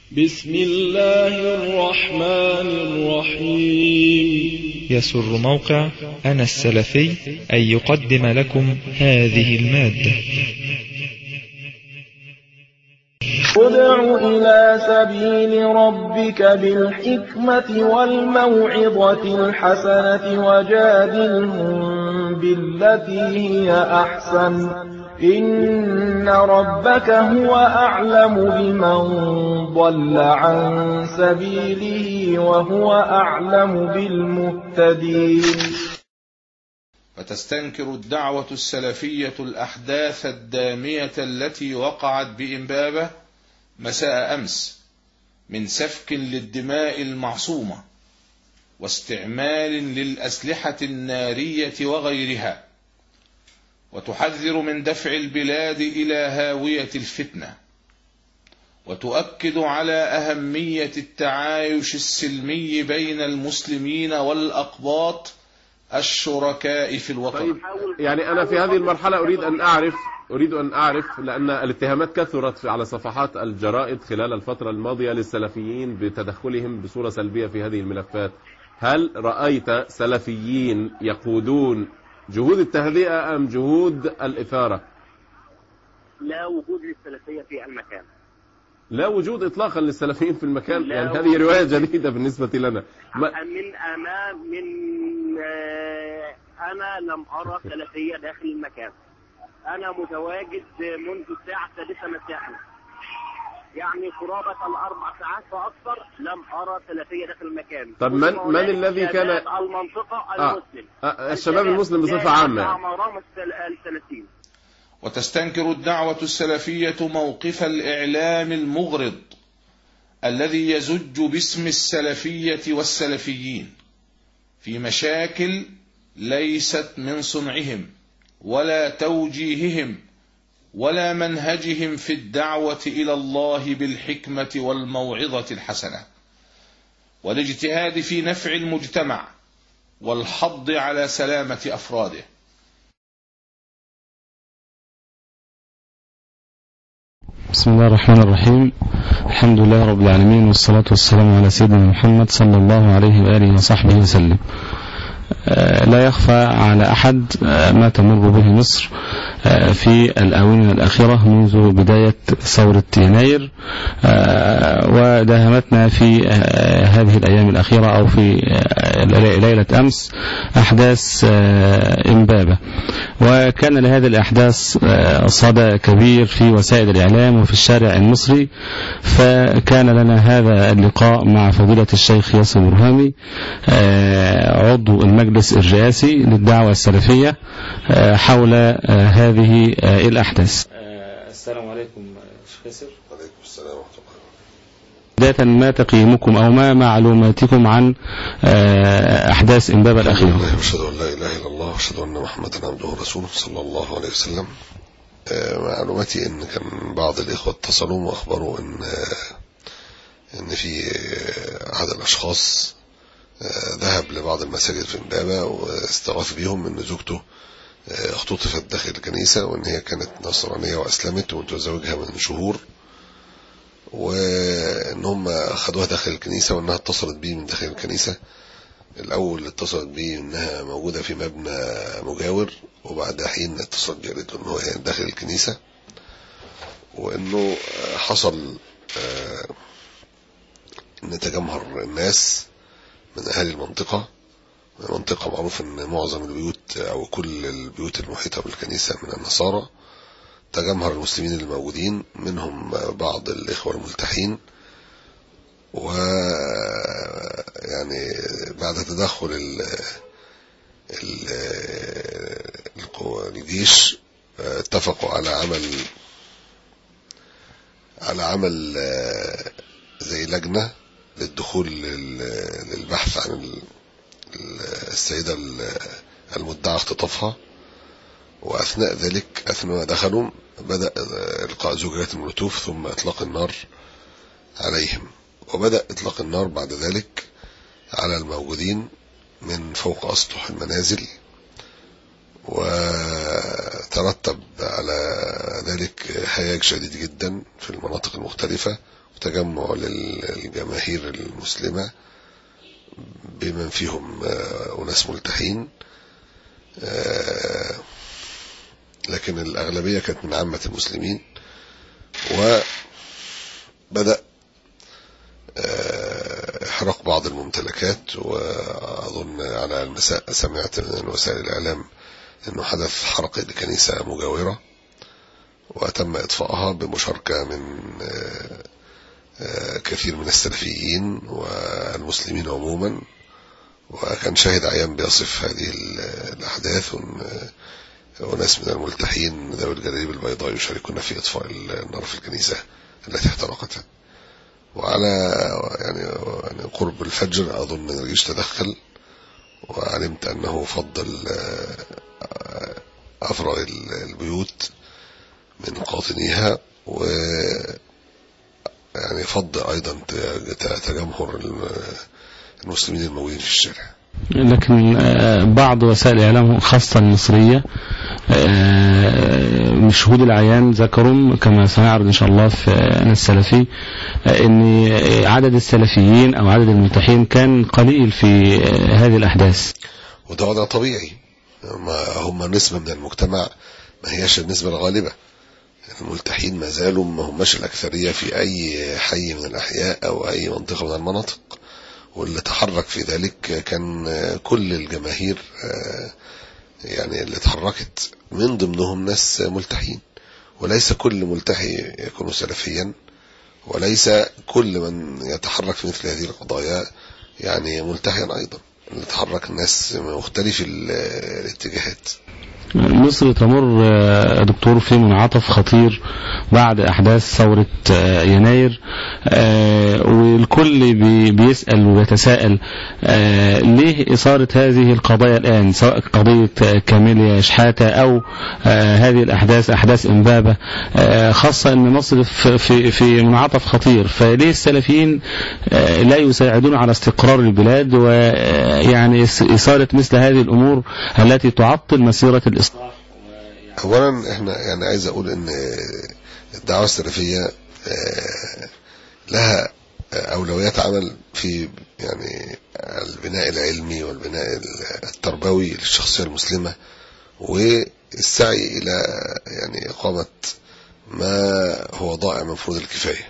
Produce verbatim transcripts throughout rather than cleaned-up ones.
بسم الله الرحمن الرحيم. يسر موقع أنا السلفي أن يقدم لكم هذه المادة. ادع إلى سبيل ربك بالحكمة والموعظة الحسنة وجادلهم بالتي هي أحسن إن ربك هو أعلم بمن ضل عن سبيله وهو أعلم بالمهتدين. فتستنكر الدعوة السلفية الأحداث الدامية التي وقعت بإنبابة مساء أمس من سفك للدماء المعصومة واستعمال للأسلحة النارية وغيرها، وتحذر من دفع البلاد إلى هاوية الفتنة، وتؤكد على أهمية التعايش السلمي بين المسلمين والأقباط الشركاء في الوطن. طيب يعني أنا في هذه المرحلة أريد أن أعرف أريد أن أعرف لأن الاتهامات كثرت على صفحات الجرائد خلال الفترة الماضية للسلفيين بتدخلهم بصورة سلبية في هذه الملفات. هل رأيت سلفيين يقودون جهود التهدئة أم جهود الإثارة؟ لا وجود للسلفية في المكان. لا وجود إطلاقا للسلفيين في المكان، يعني هذه رواية جديدة بالنسبة لنا. ما من أمام من أنا لم أرى سلفية داخل المكان. أنا متواجد منذ الساعة السادسة مساء، يعني قرابة الأربع ساعات فأكثر لم أرى سلفية داخل المكان. طب من من الذي كان المنطقة المسلم آه. آه. الشباب المسلم بصفة عامة. الثلاثين. وتستنكر الدعوة السلفية موقف الإعلام المغرض الذي يزج باسم السلفية والسلفيين في مشاكل ليست من صنعهم ولا توجيههم ولا منهجهم في الدعوة إلى الله بالحكمة والموعظة الحسنة والاجتهاد في نفع المجتمع والحض على سلامة أفراده. بسم الله الرحمن الرحيم. الحمد لله رب العالمين، والصلاة والسلام على سيدنا محمد صلى الله عليه وآله وصحبه وسلم. لا يخفى على أحد ما تمر به مصر في الآونة الأخيرة منذ بداية ثورة يناير، وداهمتنا في هذه الأيام الأخيرة أو في ليلة أمس أحداث إنبابة، وكان لهذه الأحداث صدى كبير في وسائل الإعلام وفي الشارع المصري. فكان لنا هذا اللقاء مع فضيلة الشيخ ياسر برهامي عضو المجلس الرئاسي للدعوة السلفية حول هذه الأحداث. السلام عليكم شيخ ياسر. وعليكم السلام ورحمة الله. بداية ما تقييمكم أو ما معلوماتكم عن أحداث إنبابة الأخيرة؟ أشهد أن لا إله إلا الله وأشهد أن محمدا عبده ورسوله صلى الله عليه وسلم. معلوماتي إن كان بعض الإخوة اتصلوا وأخبروا إن إن في أحد الأشخاص ذهب لبعض المساجد في إنبابة واستغاث بهم إن زوجته اختطفت داخل الكنيسة، وإن هي كانت نصرانية وأسلمت ومتزوجها من شهور، وإن هم أخذوها داخل الكنيسة وإنها اتصلت بيه من داخل الكنيسة. الأول اتصلت بيه إنها موجودة في مبنى مجاور، وبعد حين اتصلت بيه قالت له إنه هي داخل الكنيسة، وإنه حصل إن تجمهر الناس من أهل المنطقة. منطقة معروف إن معظم البيوت أو كل البيوت المحيطة بالكنيسة من النصارى. تجمهر المسلمين الموجودين منهم بعض الإخوة الملتحين، ويعني بعد تدخل ال ال الجيش اتفقوا على عمل على عمل زي لجنة للدخول للبحث عن السيدة المدعى اختطافها. وأثناء ذلك أثناء دخلوا بدأ إلقاء زجاجات المولوتوف ثم إطلاق النار عليهم، وبدأ إطلاق النار بعد ذلك على الموجودين من فوق أسطح المنازل، وترتب على ذلك هياج شديد جدا في المناطق المختلفة، وتجمع للجماهير المسلمة بمن فيهم أناس ملتحين، لكن الأغلبية كانت من عامة المسلمين. وبدأ إحراق بعض الممتلكات، وأظن على المساء سمعت من وسائل الإعلام أنه حدث حرق لكنيسة مجاورة، وتم إطفائها بمشاركة من كثير من السلفيين والمسلمين عموما. وكان شاهد عيان بيصف هذه الأحداث، وناس من الملتحين ذوي الجلاليب البيضاء يشاركون في إطفاء النار في الكنيسة التي احترقت. وعلى يعني قرب الفجر أظن الجيش تدخل، وعلمت أنه فضل أفرغ البيوت من قاطنيها، و يعني فض أيضا تجمهر المسلمين الموجودين في الشارع. لكن بعض وسائل الإعلام خاصة المصرية شهود العيان ذكروا كما سنعرض إن شاء الله في أنا السلفي أن عدد السلفيين أو عدد الملتحين كان قليل في هذه الأحداث، وده وضع طبيعي. هم نسبة من المجتمع، ما هياش النسبة الغالبة. الملتحين ما زالوا ما هماش الأكثرية في أي حي من الأحياء أو أي منطقة من المناطق، واللي تحرك في ذلك كان كل الجماهير يعني اللي تحركت، من ضمنهم ناس ملتحين. وليس كل ملتحي يكون سلفيا، وليس كل من يتحرك في مثل هذه القضايا يعني ملتحيا أيضا. اللي تحرك الناس مختلف الاتجاهات. مصر تمر دكتور في منعطف خطير بعد أحداث ثورة يناير، والكل بيسأل ويتساءل ليه إثارة هذه القضايا الآن، سواء قضية كاميليا شحاتة أو هذه الأحداث أحداث إمبابة، خاصة أن مصر في في منعطف خطير. فليه السلفيين لا يساعدون على استقرار البلاد، ويعني إثارة مثل هذه الأمور التي تعطل مسيرة الإصلاح؟ اولا احنا يعني عايز اقول ان الدعوة السلفية لها اولويات عمل في يعني البناء العلمي والبناء التربوي للشخصية المسلمة، والسعي الى يعني اقامة ما هو ضائع من فروض الكفاية.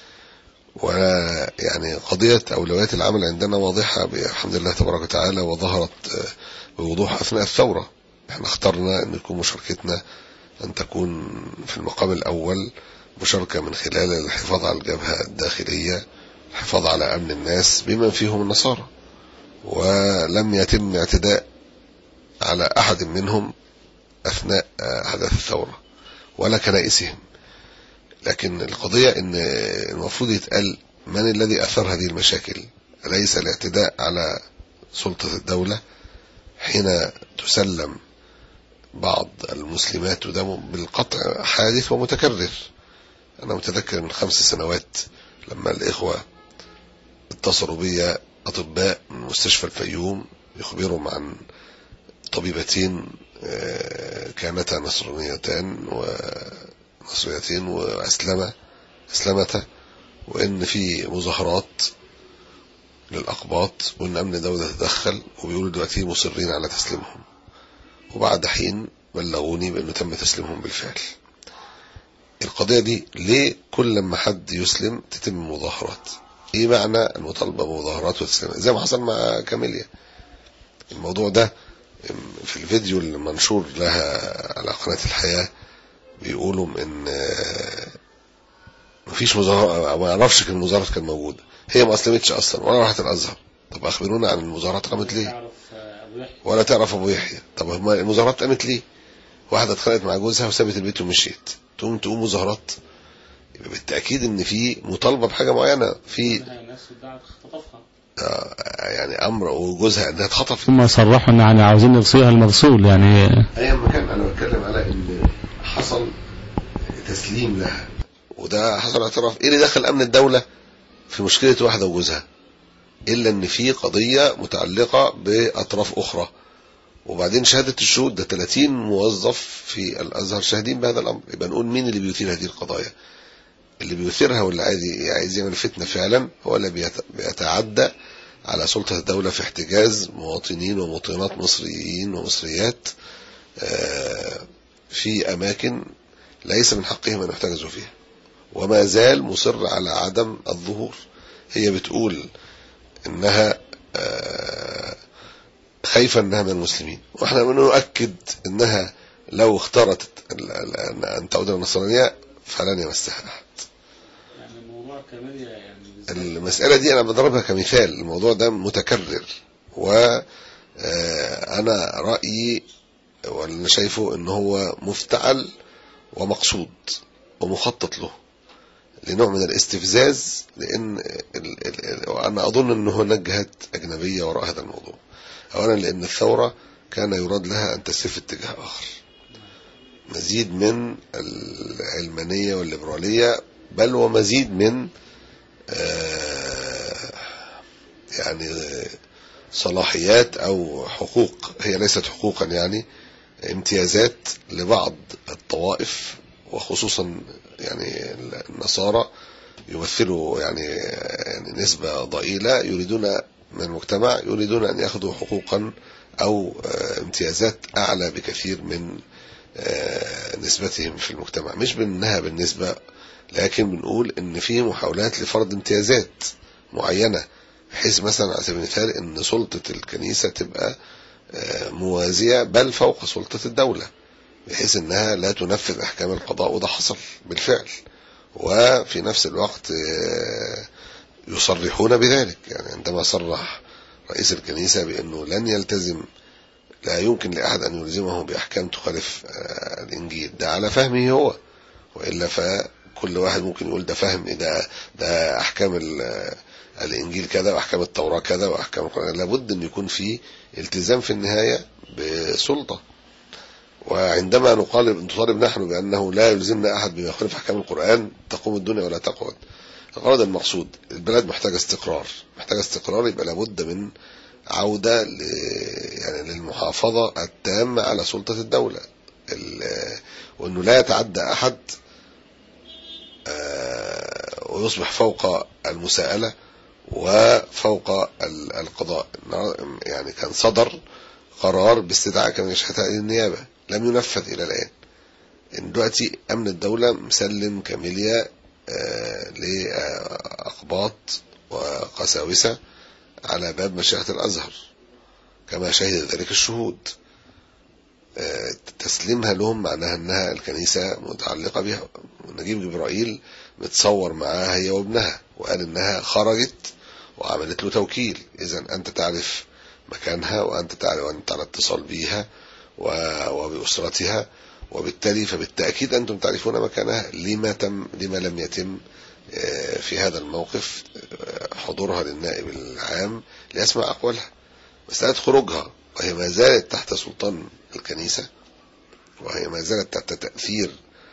ويعني قضية اولويات العمل عندنا واضحة بحمد الله تبارك وتعالى، وظهرت بوضوح اثناء الثورة. احنا اخترنا ان يكون مشاركتنا ان تكون في المقام الاول مشاركة من خلال الحفاظ على الجبهة الداخلية، الحفاظ على امن الناس بمن فيهم النصارى، ولم يتم اعتداء على احد منهم اثناء احداث الثورة ولا كنائسهم. لكن القضية ان المفروض يتقال من الذي اثار هذه المشاكل، ليس الاعتداء على سلطة الدولة حين تسلم بعض المسلمات، وده بالقطع حادث ومتكرر. أنا متذكر من خمس سنوات لما الإخوة اتصلوا بي أطباء من مستشفى الفيوم يخبرهم عن طبيبتين كانتا نصرانيتان ونصريتين وأسلمة أسلمتا، وإن في مظاهرات للأقباط، وإن أمن الدولة تدخل، وبيقولوا دلوقتي مصرين على تسليمهم. وبعد حين بلغوني بأنه تم تسليمهم بالفعل. القضية دي ليه كل لما حد يسلم تتم مظاهرات؟ ايه معنى المطالبة بمظاهرات وتسليم زي ما حصل مع كاميليا؟ الموضوع ده في الفيديو المنشور لها على قناة الحياة بيقولوا ان مفيش مظاهرات، ما يعرفش ان المظاهرات كانت موجودة، هي ما اسلمتش اصلا ولا راحت الازهر. طب اخبرونا عن المظاهرات قامت ليه؟ ولا تعرف ابو يحيى. طب المظاهرات قامت ليه؟ واحدة اتخانقت مع جوزها وسابت البيت ومشيت، تقوم تقوم مظاهرات؟ يبقى بالتأكيد ان في مطالبة بحاجة معينة، في آه يعني امر وجوزها انها اتخطفت. ثم صرحوا ان يعني عاوزين نغسلها المغسول يعني ايام ما كان. انا بتكلم على ان حصل تسليم لها، وده حصل اعتراف. ايه اللي دخل امن الدولة في مشكلة واحدة وجوزها؟ الا ان في قضية متعلقة باطراف اخرى، وبعدين شهادة الشهود ده ثلاثين موظف في الأزهر شاهدين بهذا الأمر. يبقى نقول مين اللي بيثير هذه القضايا؟ اللي بيثيرها واللي عايز يعمل فتنة فعلا هو اللي بيتعدى على سلطة الدولة في احتجاز مواطنين ومواطنات مصريين ومصريات في أماكن ليس من حقهم أن يحتجزوا فيها، وما زال مصر على عدم الظهور. هي بتقول إنها خايفة إنها من المسلمين، وإحنا بنؤكد إنها لو اختارت أن تعود النصرانية فلن يمسها أحد. يعني الموضوع كمان يعني المسألة دي أنا بضربها كمثال، الموضوع ده متكرر، وأنا رأيي واللي شايفه إن هو مفتعل ومقصود ومخطط له لنوع من الاستفزاز، لأن وأنا أظن أن هناك جهات أجنبية وراء هذا الموضوع. أولا لأن الثورة كان يراد لها أن تسير في اتجاه آخر، مزيد من العلمانية والليبرالية، بل ومزيد من يعني صلاحيات أو حقوق، هي ليست حقوقا يعني امتيازات لبعض الطوائف، وخصوصا يعني النصارى يمثلوا يعني, يعني نسبة ضئيلة يريدون من المجتمع، يريدون أن يأخذوا حقوقا أو امتيازات أعلى بكثير من نسبتهم في المجتمع. مش بأنها بالنسبة، لكن بنقول ان في محاولات لفرض امتيازات معينة، بحيث مثلا على سبيل المثال ان سلطة الكنيسة تبقى موازية بل فوق سلطة الدولة، بحيث انها لا تنفذ احكام القضاء، وده حصل بالفعل. وفي نفس الوقت يصرحون بذلك، يعني عندما صرح رئيس الكنيسة بانه لن يلتزم، لا يمكن لأحد ان يلزمه باحكام تخالف الانجيل، ده على فهمه هو، وإلا فكل واحد ممكن يقول ده فهم ده ده احكام الانجيل كذا واحكام التوراة كذا واحكام القرآن. لابد ان يكون في التزام في النهاية بسلطة. وعندما نقالب نطالب نحن بانه لا يلزمنا احد بما يخالف احكام القرآن تقوم الدنيا ولا تقعد. الغرض المقصود البلاد محتاجة استقرار، محتاجة استقرار، يبقى لابد من عودة ل يعني للمحافظة التامة على سلطة الدولة، وانه لا يتعدى احد ويصبح فوق المساءلة وفوق القضاء. يعني كان صدر قرار باستدعاء كمان شهداء النيابة لم ينفذ إلى الآن. إن دلوقتي أمن الدولة مسلم كاميليا لأقباط وقساوسة على باب مشيخة الأزهر كما شهد ذلك الشهود. تسليمها لهم معناها أنها الكنيسة متعلقة بها. نجيب جبرائيل متصور معاها هي وابنها، وقال أنها خرجت وعملت له توكيل. إذن أنت تعرف مكانها، وأنت تعرف وأنت على اتصال بها وبأسرتها، وبالتالي فبالتأكيد أنتم تعرفون مكانها. لما تم لما لم يتم في هذا الموقف حضورها للنائب العام ليسمع أقوالها؟ مسألة خروجها وهي ما زالت تحت سلطان الكنيسة، وهي ما زالت تحت تأثير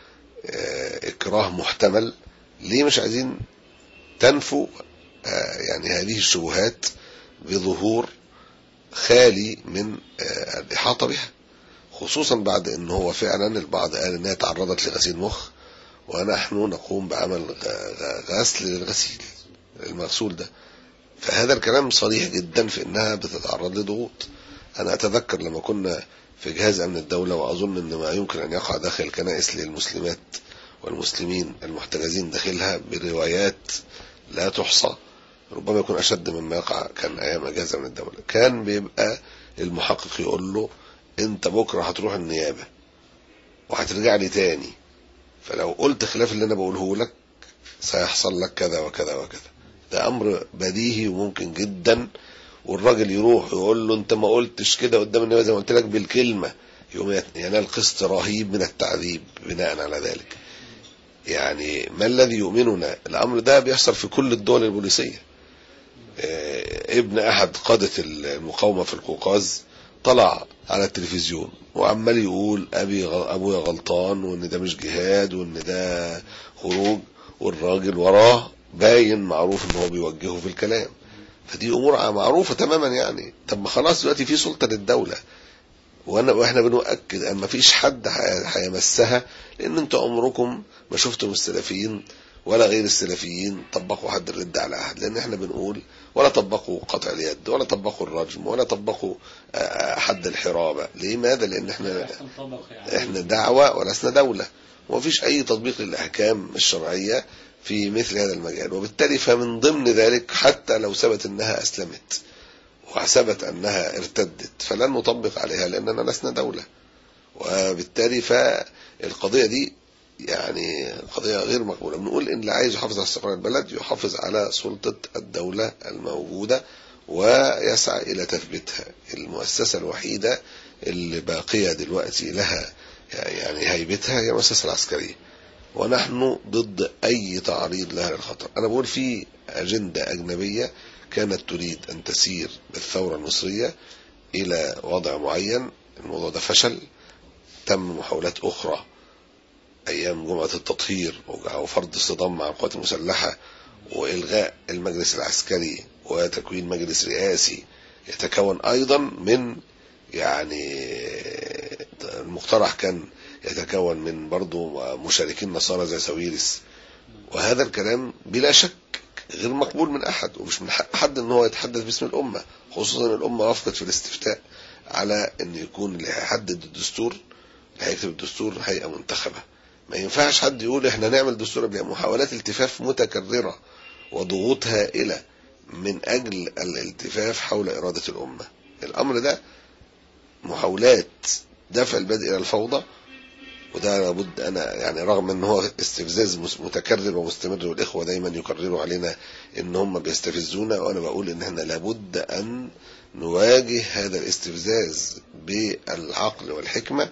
إكراه محتمل. ليه مش عايزين تنفوا يعني هذه الشبهات بظهور خالي من الإحاطة بها، خصوصا بعد ان هو فعلا البعض قال انها تعرضت لغسيل مخ، ونحن نقوم بعمل غسل للغسيل المغسول ده. فهذا الكلام صريح جدا في انها بتتعرض لضغوط. انا اتذكر لما كنا في جهاز امن الدولة، واظن ان ما يمكن ان يقع داخل الكنائس للمسلمات والمسلمين المحتجزين داخلها بروايات لا تحصى، ربما يكون اشد مما يقع كان ايام جهاز امن الدولة. كان بيبقى المحقق يقول له انت بكرة هتروح النيابة وهترجع لي تاني، فلو قلت خلاف اللي انا بقوله لك سيحصل لك كذا وكذا وكذا. ده امر بديهي وممكن جدا، والراجل يروح يقول له انت ما قلتش كده قدام النيابة زي ما قلت لك بالكلمة، يوم ينال قسط رهيب من التعذيب بناء على ذلك. يعني ما الذي يؤمننا؟ الامر ده بيحصل في كل الدول البوليسية. اه ابن احد قادة المقاومة في القوقاز طلع على التلفزيون وعمال يقول ابي ابويا غلطان، وان ده مش جهاد، وان ده خروج، والراجل وراه باين معروف ان هو بيوجهه في الكلام. فدي امور معروفة تماما يعني. طب ما خلاص دلوقتي في سلطة للدولة، واحنا بنؤكد ان ما فيش حد هيمسها، لان انتوا عمركم ما شفتم السلفيين ولا غير السلفيين طبقوا حد الرد على احد، لان احنا بنقول ولا طبقوا قطع اليد ولا طبقوا الرجم ولا طبقوا حد الحرابة. لماذا؟ لان احنا احنا دعوة ولسنا دولة، ومفيش اي تطبيق للاحكام الشرعية في مثل هذا المجال. وبالتالي فمن ضمن ذلك حتى لو ثبت انها اسلمت وثبت انها ارتدت فلن نطبق عليها لاننا لسنا دولة. وبالتالي فالقضية دي يعني قضية غير مقبولة. بنقول ان اللي عايز يحافظ على استقرار البلد يحافظ على سلطة الدولة الموجودة ويسعى الى تثبيتها. المؤسسة الوحيدة اللي باقية دلوقتي لها يعني هيبتها هي المؤسسة العسكرية، ونحن ضد اي تعريض لها للخطر. انا بقول في اجندة اجنبية كانت تريد ان تسير بالثورة المصرية الى وضع معين، الموضوع ده فشل. تم محاولات اخرى ايام جمعة التطهير وفرض الصدام مع القوات المسلحة والغاء المجلس العسكري وتكوين مجلس رئاسي يتكون ايضا من يعني المقترح كان يتكون من برضو مشاركين نصارى زي ساويرس. وهذا الكلام بلا شك غير مقبول من احد، ومش من حق حد ان هو يتحدث باسم الامة، خصوصا الامة وافقت في الاستفتاء على ان يكون اللي هيحدد الدستور اللي هيكتب الدستور هيئة منتخبة. ما ينفعش حد يقول احنا نعمل دستور قبل. محاولات التفاف متكررة وضغوط هائلة من اجل الالتفاف حول ارادة الامة. الامر ده محاولات دفع البلد الى الفوضى، وده لابد انا يعني رغم ان هو استفزاز متكرر ومستمر والاخوة دايما يكرروا علينا ان هم بيستفزونا، وانا بقول ان احنا لابد ان نواجه هذا الاستفزاز بالعقل والحكمة،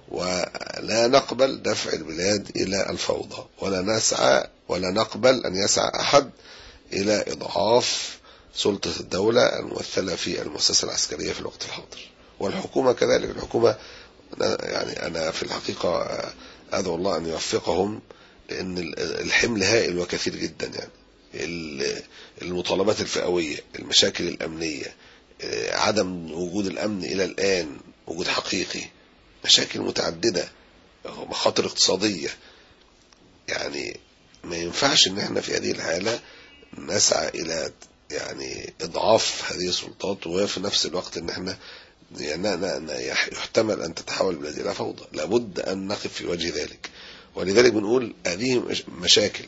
ولا نقبل دفع البلاد إلى الفوضى، ولا نسعى ولا نقبل أن يسعى أحد إلى إضعاف سلطة الدولة الممثلة في المؤسسة العسكرية في الوقت الحاضر، والحكومة كذلك. الحكومة يعني أنا في الحقيقة أدعو الله أن يوفقهم، لأن الحمل هائل وكثير جدا. يعني المطالبات الفئوية، المشاكل الأمنية، عدم وجود الأمن إلى الآن وجود حقيقي، مشاكل متعددة، مخاطر اقتصادية. يعني ما ينفعش ان احنا في هذه الحالة نسعى الى يعني اضعاف هذه السلطات، وفي نفس الوقت ان احنا يعني يحتمل ان تتحول البلاد الى فوضى. لابد ان نقف في وجه ذلك. ولذلك بنقول هذه مشاكل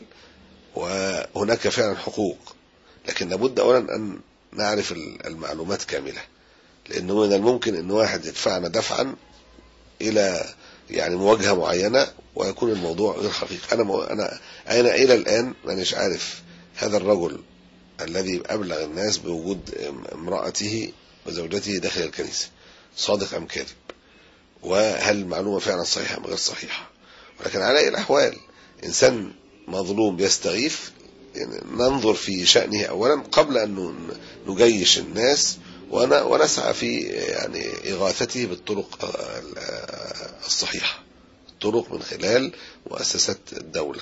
وهناك فعلا حقوق، لكن لابد اولا ان نعرف المعلومات كاملة، لانه من الممكن ان واحد يدفعنا دفعا الى يعني مواجهة معينة ويكون الموضوع غير حقيقي. انا مو... انا انا الى الان مانيش عارف هذا الرجل الذي ابلغ الناس بوجود امرأته وزوجته داخل الكنيسة صادق ام كاذب، وهل المعلومة فعلا صحيحة ام غير صحيحة. ولكن على اي الاحوال انسان مظلوم بيستغيث، يعني ننظر في شأنه اولا قبل ان نجيش الناس، ونسعى في يعني إغاثته بالطرق الصحيحة، الطرق من خلال مؤسسات الدولة.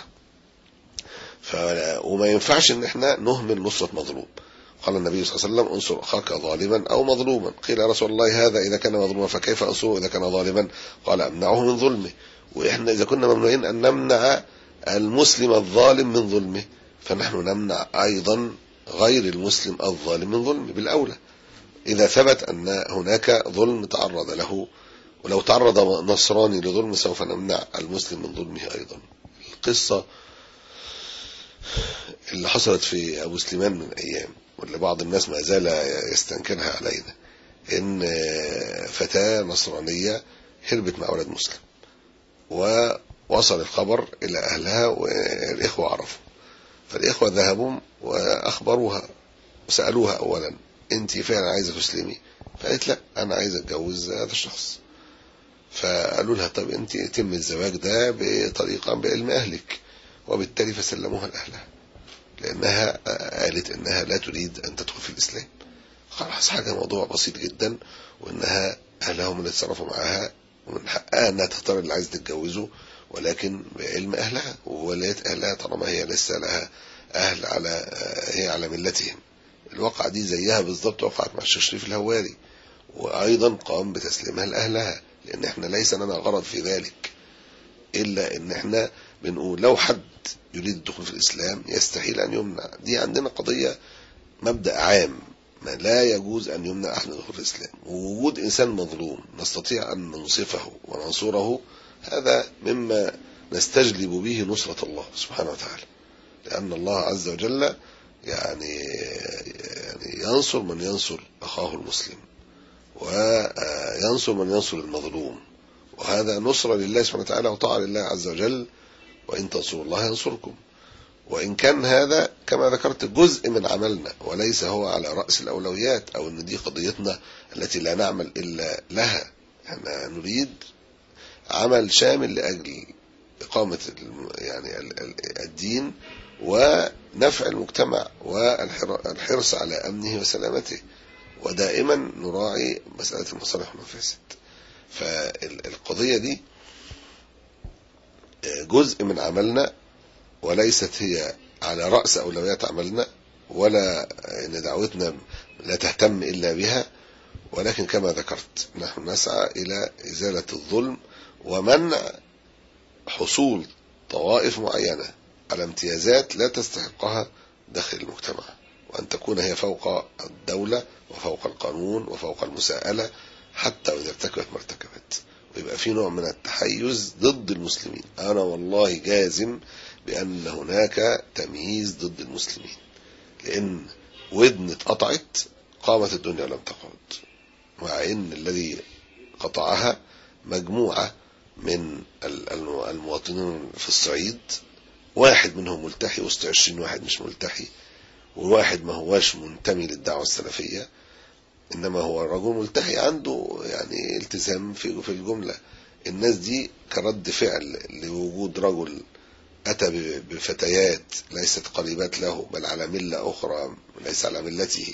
وما ينفعش ان احنا نهمل نصرة مظلوم. قال النبي صلى الله عليه وسلم انصر اخاك ظالما او مظلوما. قيل يا رسول الله هذا اذا كان مظلوما فكيف انصره اذا كان ظالما؟ قال امنعه من ظلمه. واحنا اذا كنا ممنوعين ان نمنع المسلم الظالم من ظلمه، فنحن نمنع ايضا غير المسلم الظالم من ظلمه بالاولى، إذا ثبت أن هناك ظلم تعرض له. ولو تعرض نصراني لظلم سوف نمنع المسلم من ظلمه أيضا. القصة اللي حصلت في أبو سليمان من أيام واللي بعض الناس ما زال يستنكرها علينا، إن فتاة نصرانية هربت مع ولد مسلم، ووصل الخبر إلى أهلها والإخوة عرفوا، فالإخوة ذهبوا وأخبروها وسألوها أولا انت فعلا عايزة تسلمي؟ فقالت لا انا عايزة اتجوز هذا الشخص. فقالوا لها طب انت يتم الزواج ده بطريقة بعلم اهلك، وبالتالي فسلموها لاهلها، لانها قالت انها لا تريد ان تدخل في الاسلام. خلاص حاجة موضوع بسيط جدا، وانها اهلهم اللي اتصرفوا معاها، ومن حقها انها تختار اللي عايزة تتجوزه، ولكن بعلم اهلها وولاية اهلها طالما هي لسه لها اهل على هي على ملتهم. الواقعة دي زيها بالضبط وقعت مع الشيخ شريف الهواري، وأيضا قام بتسليمها لأهلها، لأن احنا ليس لنا غرض في ذلك إلا إن احنا بنقول لو حد يريد الدخول في الإسلام يستحيل أن يمنع. دي عندنا قضية مبدأ عام، ما لا يجوز أن يمنع أحد الدخول في الإسلام. ووجود إنسان مظلوم نستطيع أن ننصفه وننصره، هذا مما نستجلب به نصرة الله سبحانه وتعالى، لأن الله عز وجل يعني يعني ينصر من ينصر أخاه المسلم، وينصر من ينصر المظلوم، وهذا نصرة لله سبحانه وتعالى وطاعة لله عز وجل. وإن تنصروا الله ينصركم. وإن كان هذا كما ذكرت جزء من عملنا وليس هو على رأس الأولويات، أو أن دي قضيتنا التي لا نعمل إلا لها. احنا نريد عمل شامل لأجل إقامة يعني الدين ونفع المجتمع والحرص على أمنه وسلامته، ودائما نراعي مسألة المصالح والمفاسد. فالقضية دي جزء من عملنا وليست هي على رأس أولويات عملنا، ولا إن دعوتنا لا تهتم إلا بها، ولكن كما ذكرت نحن نسعى إلى إزالة الظلم ومنع حصول طوائف معينة على امتيازات لا تستحقها داخل المجتمع، وأن تكون هي فوق الدولة وفوق القانون وفوق المساءلة حتى إذا ارتكبت ما ارتكبت، ويبقى في نوع من التحيز ضد المسلمين. أنا والله جازم بأن هناك تمييز ضد المسلمين، لأن ودن اتقطعت قامت الدنيا ولم تقعد، مع أن الذي قطعها مجموعة من المواطنين في الصعيد، واحد منهم ملتحي وسط عشرين واحد مش ملتحي، وواحد ما هواش منتمي للدعوة السلفية، إنما هو رجل ملتحي عنده يعني التزام في في الجملة. الناس دي كرد فعل لوجود رجل أتى بفتيات ليست قريبات له بل على ملة أخرى ليس على ملته،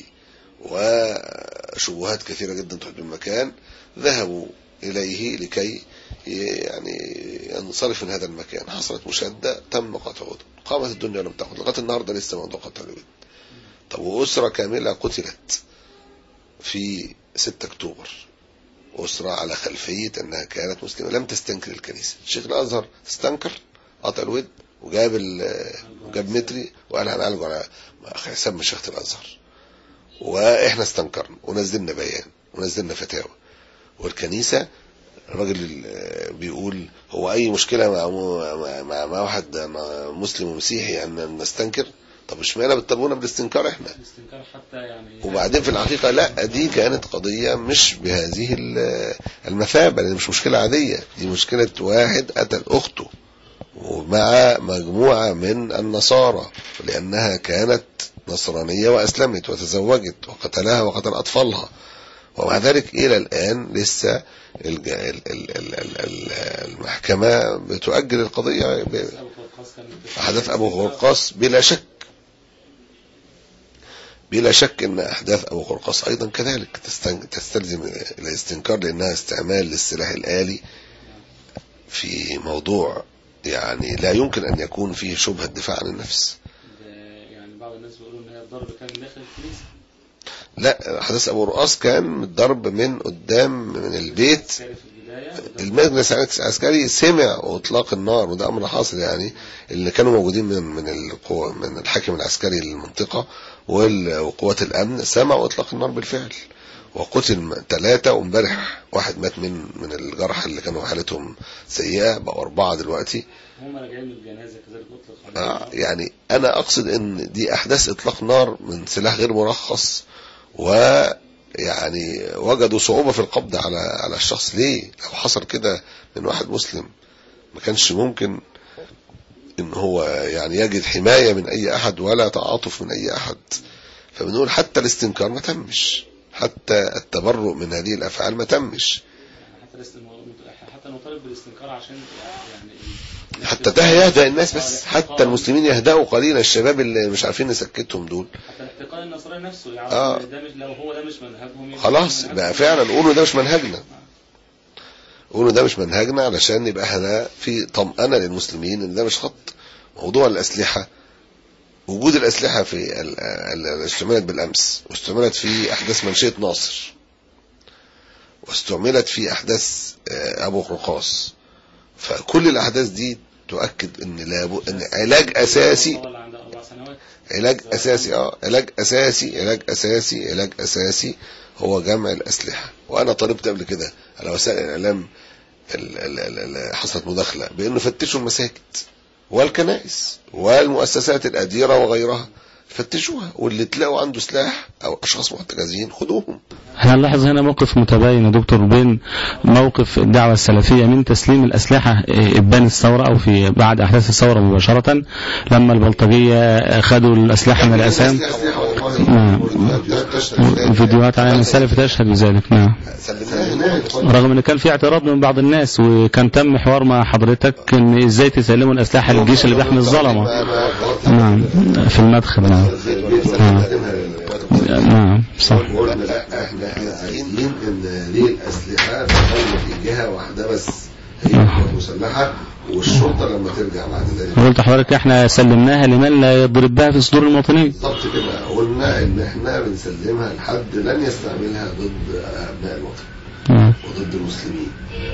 وشبهات كثيرة جدا تحدث المكان، ذهبوا إليه لكي يعني ينصرف من هذا المكان. حصلت مشادة، تم قطع ودن، قامت الدنيا ولم تقعد. لغاية النهاردة لسه موضوع قطع الودن. طب وأسرة كاملة قتلت في ستة أكتوبر، أسرة على خلفية أنها كانت مسلمة لم تستنكر الكنيسة. الشيخ الأزهر استنكر قطع الودن وجاب وجاب متري وقال هنعالجه على حساب مشيخة الأزهر، وإحنا استنكرنا ونزلنا بيان ونزلنا فتاوى. والكنيسة الراجل بيقول هو أي مشكلة مع مع, مع واحد مسلم ومسيحي أن نستنكر؟ طب اشمعنى بتطلبونا بالاستنكار احنا؟ حتى يعني وبعدين في الحقيقة لا، دي كانت قضية مش بهذه المثابة، لأن مش مشكلة عادية، دي مشكلة واحد قتل أخته ومع مجموعة من النصارى لأنها كانت نصرانية وأسلمت وتزوجت وقتلها وقتل أطفالها، ومع ذلك إلى الآن لسه المحكمة بتؤجل القضية. أحداث أبو غرقاس بلا شك بلا شك أن أحداث أبو غرقاس أيضا كذلك تستلزم الاستنكار، لأنها استعمال للسلاح الآلي في موضوع يعني لا يمكن أن يكون فيه شبهة دفاع عن النفس. يعني بعض الناس بيقولوا أن هي الضرب كان داخل الكنيسة. لا، أحداث أبو غرقاس كان الضرب من قدام من البيت. المجلس العسكري سمع واطلاق النار، وده امر حاصل يعني، اللي كانوا موجودين من من القوى من الحاكم العسكري للمنطقه وقوات الامن سمعوا اطلاق النار بالفعل، وقتل ثلاثه، وامبارح واحد مات من من الجرحى اللي كانوا حالتهم سيئه، بقوا اربعه دلوقتي. هم راجعين من الجنازه كذلك اطلق آه يعني انا اقصد ان دي احداث اطلاق نار من سلاح غير مرخص، و يعني وجدوا صعوبة في القبض على على الشخص. ليه؟ لو حصل كده من واحد مسلم ما كانش ممكن ان هو يعني يجد حماية من اي احد ولا تعاطف من اي احد. فبنقول حتى الاستنكار ما تمش، حتى التبرؤ من هذه الافعال ما تمش، حتى نطالب بالاستنكار عشان يعني حتى ده يهدأ الناس، بس حتى المسلمين يهدأوا قليلا، الشباب اللي مش عارفين نسكتهم دول. حتى الاحتقان النصراني نفسه يعرف آه. ده مش، لو هو ده مش منهجهم خلاص بقى فعلا قولوا ده مش منهجنا، قولوا ده مش منهجنا علشان يبقى احنا في طمأنة للمسلمين ان ده مش خط. موضوع الأسلحة، وجود الأسلحة في استعملت بالأمس واستعملت في أحداث منشية ناصر، واستعملت في أحداث أبو قرقاص. فكل الأحداث دي تؤكد ان لابد ان علاج اساسي علاج اساسي اه علاج اساسي علاج اساسي علاج اساسي هو جمع الاسلحه. وانا طالبت قبل كده على وسائل الاعلام حصلت مداخله بانه فتشوا المساجد والكنائس والمؤسسات الاديره وغيرها، فتشوها، واللي تلاقوا عنده سلاح او اشخاص محتجزين خدوهم. احنا نلاحظ هنا موقف متباين يا دكتور بين موقف الدعوة السلفية من تسليم الأسلحة إبان الثورة أو في بعد أحداث الثورة مباشرة لما البلطجية خدوا الأسلحة من الأسام. نعم. فيديوهات عن السلف تشهد بذلك. نعم. رغم أن كان في اعتراض من بعض الناس وكان تم حوار مع حضرتك إن إزاي تسلموا الأسلحة للجيش اللي بيحمي الظلمة. نعم. في المدخل. نعم. نعم. صح. احنا عايزين ان ليه الاسلحه تظل في جهه واحده بس هي مسلحه، والشرطه لما ترجع بعد ذلك. قلت لحضرتك احنا سلمناها لمن لا يضرب بها في صدور المواطنين. بالضبط كده، قلنا ان احنا بنسلمها لحد لن يستعملها ضد ابناء الوطن وضد المسلمين.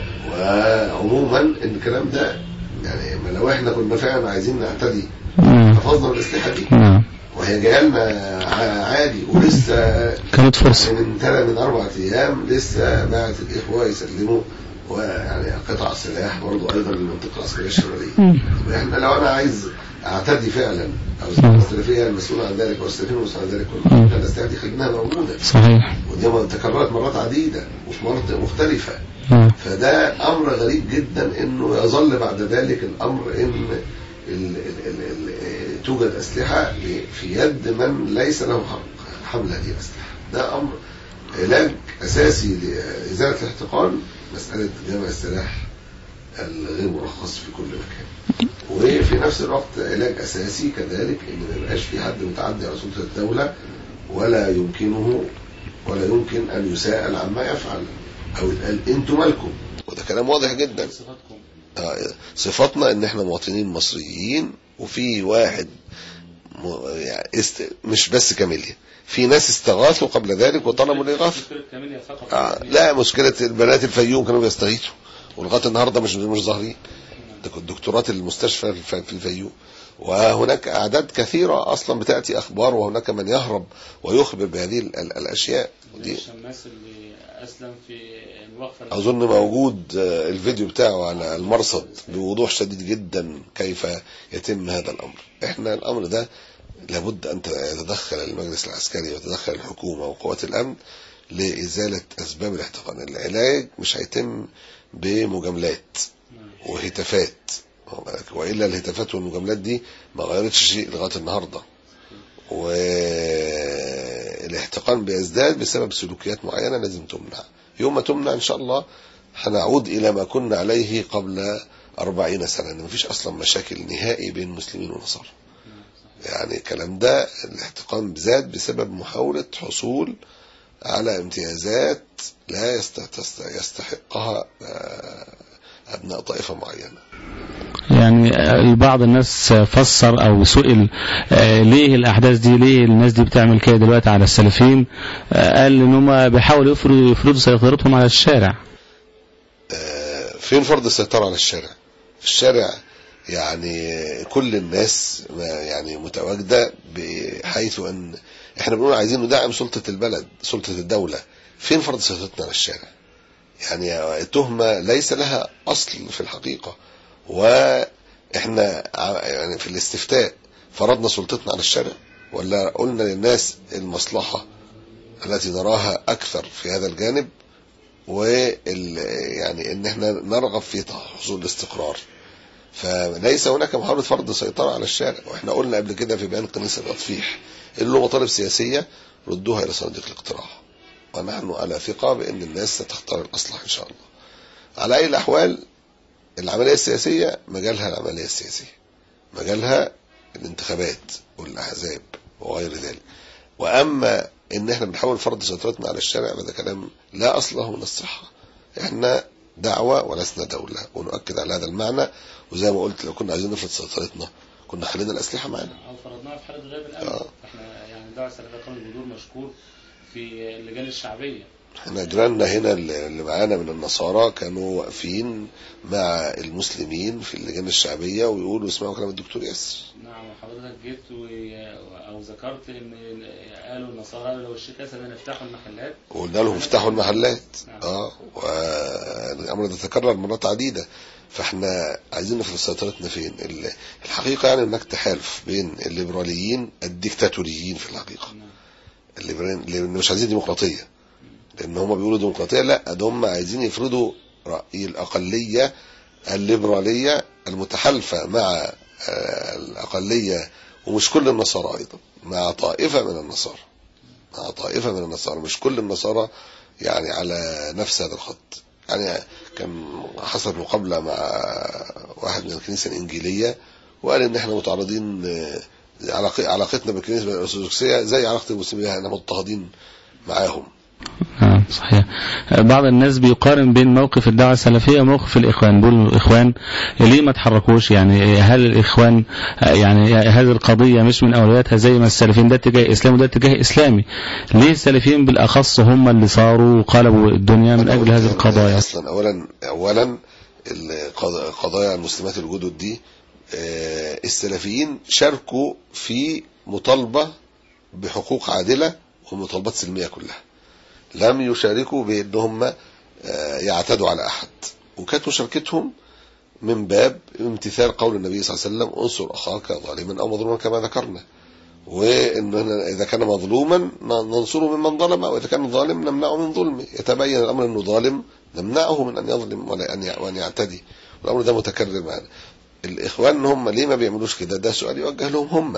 وعموما ان الكلام ده يعني لو احنا كنا فعلا عايزين نعتدي حفظنا الاسلحه دي وهي جايه لنا عادي، ولسه كانت فرصه من ثلاث من اربع ايام لسه بعت الاخوه يسلموا ويعني قطع سلاح برضه ايضا للمنطقه العسكريه الشماليه. احنا لو انا عايز اعتدي فعلا او السلفيه المسؤوله عن ذلك والسلفيين المسؤولين عن ذلك كلهم الاسلحه دي خليناها موجوده. صحيح. ودي تكررت مرات عديده وفي مناطق مختلفه. فده امر غريب جدا انه يظل بعد ذلك الامر ان ال ال ال ال توجد أسلحة في يد من ليس له حق حمل هذه الأسلحة. ده أمر علاج أساسي لإزالة الاحتقان، مسألة جمع السلاح الغير مرخص في كل مكان. وفي نفس الوقت علاج أساسي كذلك إن ما يبقاش في حد متعدي على سلطة الدولة ولا يمكنه ولا يمكن أن يساءل عما يفعل أو يتقال أنتم مالكم. وده كلام واضح جدا. صفاتنا ان احنا مواطنين مصريين، وفي واحد يعني است... مش بس كاميليا، في ناس استغاثوا قبل ذلك وطلبوا الاغاثه. آه لا، مشكله البنات الفيوم كانوا بيستغيثوا ولغايه النهارده مش مش ظاهرين. دكتورات المستشفى في الفيوم، وهناك اعداد كثيره اصلا بتاتي اخبار، وهناك من يهرب ويخبر بهذه الاشياء دي. الشماس اللي اسلم في الوقفه اظن موجود الفيديو بتاعه على المرصد بوضوح شديد جدا كيف يتم هذا الامر. احنا الامر ده لابد ان يتدخل المجلس العسكري ويتدخل الحكومه وقوات الامن لازاله اسباب الاحتقان. العلاج مش هيتم بمجاملات وهتافات، والا الهتافات والمجاملات دي ما غيرتش شيء لغايه النهارده. والاحتقان بيزداد بسبب سلوكيات معينه لازم تمنع. يوم ما تمنع ان شاء الله هنعود الى ما كنا عليه قبل أربعين سنه، ان مفيش اصلا مشاكل نهائي بين المسلمين والنصارى. يعني الكلام ده الاحتقان زاد بسبب محاوله حصول على امتيازات لا يستحقها ابناء طائفه معينه. يعني بعض الناس فسر او سئل ليه الاحداث دي، ليه الناس دي بتعمل كده دلوقتي على السلفيين، قال ان هم بيحاولوا يفرضوا يفرضوا سيطرتهم على الشارع. فين فرض السيطره على الشارع؟ الشارع يعني كل الناس يعني متواجده، بحيث ان احنا بنقول عايزين ندعم سلطه البلد سلطه الدوله. فين فرض سيطرتنا على الشارع؟ يعني التهمه ليس لها اصل في الحقيقه. واحنا يعني في الاستفتاء فرضنا سلطتنا على الشارع، ولا قلنا للناس المصلحة التي نراها اكثر في هذا الجانب، وال يعني ان احنا نرغب في حصول الاستقرار. فليس هناك محاولة فرض سيطرة على الشارع. واحنا قلنا قبل كده في بيان قناص التطفيح اللي له مطالب سياسية ردوها الى صناديق الاقتراح، ونحن على ثقة بان الناس ستختار الاصلح ان شاء الله. على اي الاحوال العملية السياسية مجالها العملية السياسية، مجالها الانتخابات والأحزاب وغير ذلك. وأما إن إحنا بنحاول فرض سيطرتنا على الشارع فده كلام لا أصل له من الصحة. إحنا دعوة ولسنا دولة، ونؤكد على هذا المعنى. وزي ما قلت لو كنا عايزين نفرض سيطرتنا كنا خلينا الأسلحة معنا أو فرضناها في حالة غياب الأمن. آه. إحنا يعني دعوة سلفية قانون الجذور مشكور في اللجان الشعبية احنا جيراننا هنا اللي معانا من النصارى كانوا واقفين مع المسلمين في اللجان الشعبية ويقولوا اسمعوا كلام الدكتور ياسر. نعم. وحضرتك جيت و... او ذكرت ان قالوا النصارى لو الشيخ ياسر ان يفتحوا المحلات، وقلنا لهم افتحوا المحلات. نعم. اه والامر ده تكرر مرات عديدة. فاحنا عايزين نفرض سيطرتنا فين؟ الحقيقة يعني انك تحالف بين الليبراليين الديكتاتوريين في الحقيقة. نعم. الليبراليين اللي مش عايزين ديمقراطية، لان هم بيقولوا ديمقراطية، لا ده هم عايزين يفرضوا رأي الأقلية الليبرالية المتحالفة مع الأقلية، ومش كل النصارى أيضا، مع طائفة من النصارى، مع طائفة من النصارى، مش كل النصارى يعني على نفس هذا الخط. يعني كان حصل مقابلة مع واحد من الكنيسة الإنجيلية وقال إن إحنا متعرضين، علاقتنا بالكنيسة الأرثوذكسية زي علاقة المسلمين، إحنا مضطهدين معاهم. آه صحيح. بعض الناس بيقارن بين موقف الدعوة السلفية وموقف الإخوان، بيقولوا الإخوان ليه ما تحركوش؟ يعني هل الإخوان يعني هذه القضية مش من أولوياتها زي ما السلفيين ده اتجاه إسلامي وده اتجاه إسلامي؟ ليه السلفيين بالأخص هم اللي صاروا وقلبوا الدنيا من أجل هذه القضايا؟ أصلا أولا أولا القضايا المسلمات الجدد دي السلفيين شاركوا في مطالبة بحقوق عادلة ومطالبات سلمية كلها، لم يشاركوا بأنهم يعتدوا على أحد، وكانت مشاركتهم من باب امتثال قول النبي صلى الله عليه وسلم انصر أخاك ظالما أو مظلوما كما ذكرنا، وإن إذا كان مظلوما ننصره ممن ظلم، وإذا كان ظالم نمنعه من ظلمه، يتبين الأمر أنه ظالم نمنعه من أن يظلم وأن يعتدي، والأمر ده متكرر معنا. الإخوان هم ليه ما بيعملوش كده؟ ده سؤال يوجه لهم هم،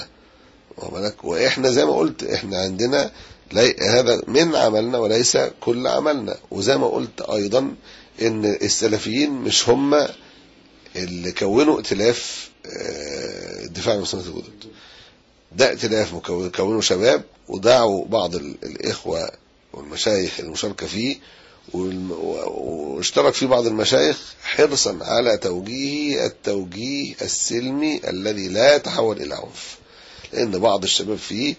وإحنا زي ما قلت إحنا عندنا هذا من عملنا وليس كل عملنا. وزي ما قلت أيضا إن السلفيين مش هم اللي كونوا ائتلاف الدفاع عن المسلمين الجدد، ده ائتلاف كونوا شباب ودعوا بعض الإخوة والمشايخ المشاركة فيه، واشترك فيه بعض المشايخ حرصا على توجيه التوجيه السلمي الذي لا يتحول إلى عنف، لأن بعض الشباب فيه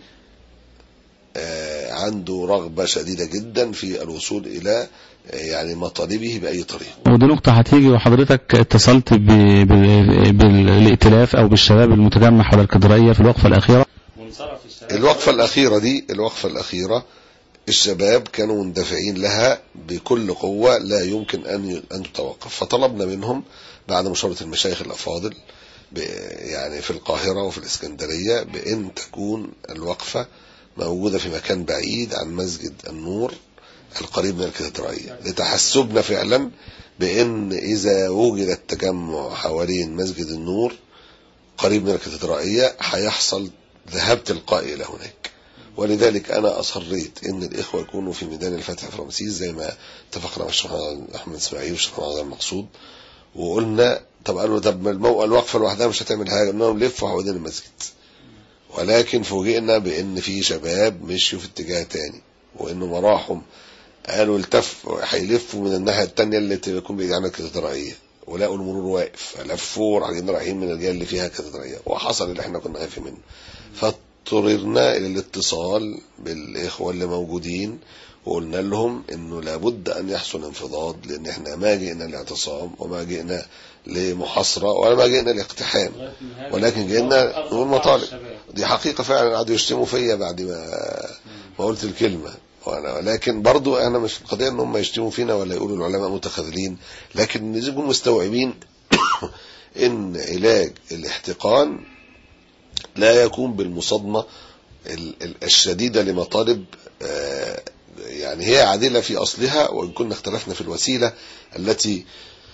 عنده رغبة شديدة جدا في الوصول إلى يعني مطالبه بأي طريقة. ودي نقطة هتيجي، وحضرتك اتصلت بالائتلاف أو بالشباب المتجمع حول الكدرائية في الوقفة الأخيرة. الوقفة الأخيرة دي الوقفة الأخيرة الشباب كانوا مندفعين لها بكل قوة، لا يمكن أن أن تتوقف، فطلبنا منهم بعد مشاورة المشايخ الأفاضل يعني في القاهرة وفي الإسكندرية بأن تكون الوقفة موجودة في مكان بعيد عن مسجد النور القريب من الكاتدرائية، لتحسبنا فعلا بأن إذا وجد التجمع حوالين مسجد النور قريب من الكاتدرائية هيحصل ذهاب تلقائي إلى هناك. ولذلك أنا أصريت أن الإخوة يكونوا في ميدان الفتح في رمسيس زي ما اتفقنا مع الشيخ أحمد إسماعيل والشيخ محمد المقصود، وقلنا طب قالوا طب الوقفة لوحدها مش هتعمل حاجة، قلنا لهم لفوا حوالين المسجد، ولكن فوجئنا بأن في شباب مشوا في اتجاه تاني، وأنه مراحهم قالوا التفوا هيلفوا من الناحية التانية اللي تكون بعيد عن الكاتدرائية، ولقوا المرور واقف فلفوا رايحين رايحين من الجهة اللي فيها الكاتدرائية، وحصل اللي احنا كنا خايفين منه. فاضطررنا إلى الاتصال بالإخوة اللي موجودين وقلنا لهم إنه لابد أن يحصل انفضاض، لأن احنا ما جئنا لاعتصام وما جئنا لمحاصرة ولا ما جئنا لاقتحام، ولكن جئنا نقول مطالب. دي حقيقة فعلا قعدوا يشتموا فيا بعد ما ما قلت الكلمة، ولكن برضو انا مش في القضية ان هم يشتموا فينا ولا يقولوا العلماء متخاذلين، لكن نكون مستوعبين ان علاج الاحتقان لا يكون بالمصادمة الشديدة لمطالب يعني هي عادلة في اصلها، وان كنا اختلفنا في الوسيلة التي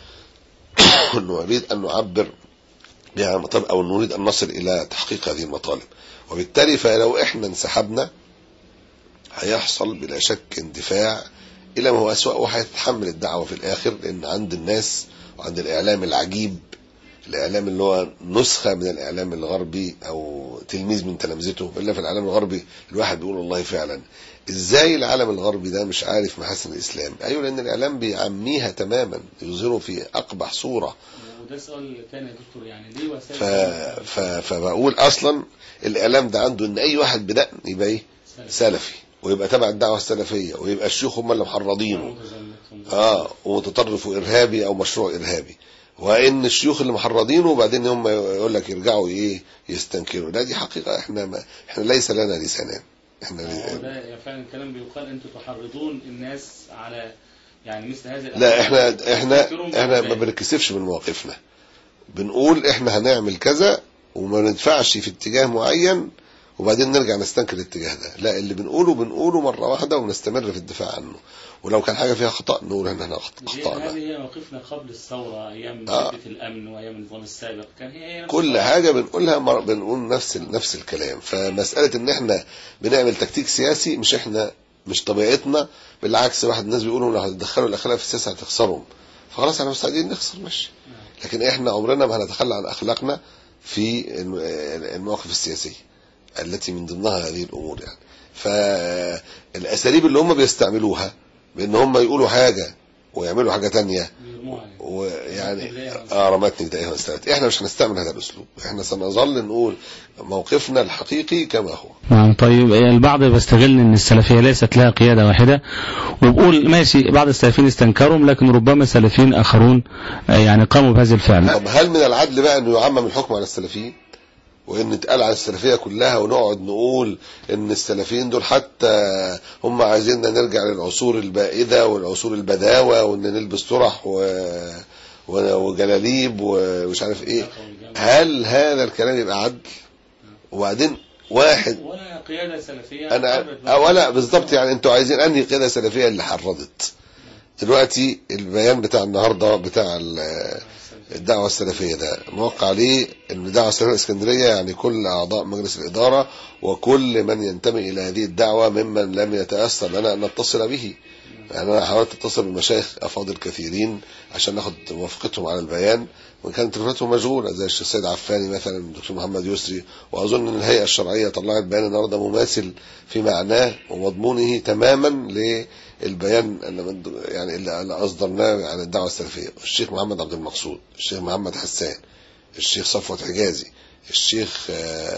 نريد ان نعبر بها مطالب او نريد ان نصل الى تحقيق هذه المطالب. وبالتالي فلو احنا انسحبنا هيحصل بلا شك اندفاع الى ما هو اسوأ، وهيتحمل الدعوة في الاخر، لان عند الناس وعند الاعلام العجيب، الاعلام اللي هو نسخة من الاعلام الغربي او تلميذ من تلامذته، الا في الاعلام الغربي الواحد بيقول والله فعلا ازاي العالم الغربي ده مش عارف محاسن الاسلام؟ ايوه لان الاعلام بيعميها تماما، يظهره في اقبح صورة. وده سؤال تاني يا دكتور، يعني ليه وسائل ف... ف... فبقول اصلا الاعلام ده عنده ان اي واحد بدأ يبقى ايه سلفي، ويبقى تبع الدعوة السلفية ويبقى الشيوخ هم اللي محرضينه اه ومتطرف وارهابي او مشروع ارهابي، وان الشيوخ اللي محرضينه وبعدين هم يقول لك يرجعوا ايه يستنكروا. لا دي حقيقة احنا ما احنا ليس لنا لسانان. احنا ده فعلا الكلام بيقال انتم تحرضون الناس على يعني مثل هذه. لا احنا احنا احنا ما بنكسفش من مواقفنا، بنقول احنا هنعمل كذا وما ندفعش في اتجاه معين وبعدين نرجع نستنكر الاتجاه ده. لا اللي بنقوله بنقوله مرة واحدة ونستمر في الدفاع عنه، ولو كان حاجة فيها خطأ نقول ان احنا اخطأنا. هذه هي موقفنا قبل الثورة ايام آه. شدة الامن وايام النظام السابق، كان هي نفس كل حاجة بنقولها مر... بنقول نفس نفس الكلام. فمسألة ان احنا بنعمل تكتيك سياسي مش احنا مش طبيعتنا، بالعكس واحد الناس بيقولوا لو هتدخلوا الاخلاق في السياسة هتخسرهم، فخلاص احنا مستعدين نخسر ماشي، لكن احنا عمرنا ما هنتخلى عن اخلاقنا في المواقف السياسية التي من ضمنها هذه الامور يعني. فالاساليب اللي هم بيستعملوها بان هم يقولوا حاجة ويعملوا حاجة تانية ويعني اه رمتني بدايها واستوت، احنا مش هنستعمل هذا الاسلوب، احنا سنظل نقول موقفنا الحقيقي كما هو. نعم. طيب البعض بيستغل ان السلفية ليست لها قيادة واحدة وبقول ماشي بعض السلفيين استنكرهم لكن ربما سلفيين اخرون يعني قاموا بهذا الفعل. طب هل من العدل بقى انه يعمم الحكم على السلفيين وان اتقال على السلفية كلها ونقعد نقول ان السلفيين دول حتى هم عايزيننا نرجع للعصور البائدة والعصور البداوة وان نلبس طرح و... وجلاليب ومش عارف ايه؟ هل هذا الكلام يبقى عدل؟ وبعدين واحد ولا قيادة سلفية انا ولا بالضبط يعني انتوا عايزين انهي قيادة سلفية اللي حرضت دلوقتي؟ البيان بتاع النهاردة بتاع الدعوة السلفية ده موقع عليه ان الدعوة السلفية الاسكندرية يعني كل اعضاء مجلس الادارة وكل من ينتمي الى هذه الدعوة ممن لم يتأثر لنا ان نتصل به. يعني انا حاولت اتصل بمشايخ افاضل كثيرين عشان ناخد موافقتهم على البيان وكانت تليفوناتهم مشغولة زي الشيخ سيد عفاني مثلا الدكتور محمد يسري، واظن ان الهيئة الشرعية طلعت بيان النهارده مماثل في معناه ومضمونه تماما للبيان اللي يعني اللي اصدرناه عن الدعوة السلفية. الشيخ محمد عبد المقصود، الشيخ محمد حسان، الشيخ صفوت حجازي، الشيخ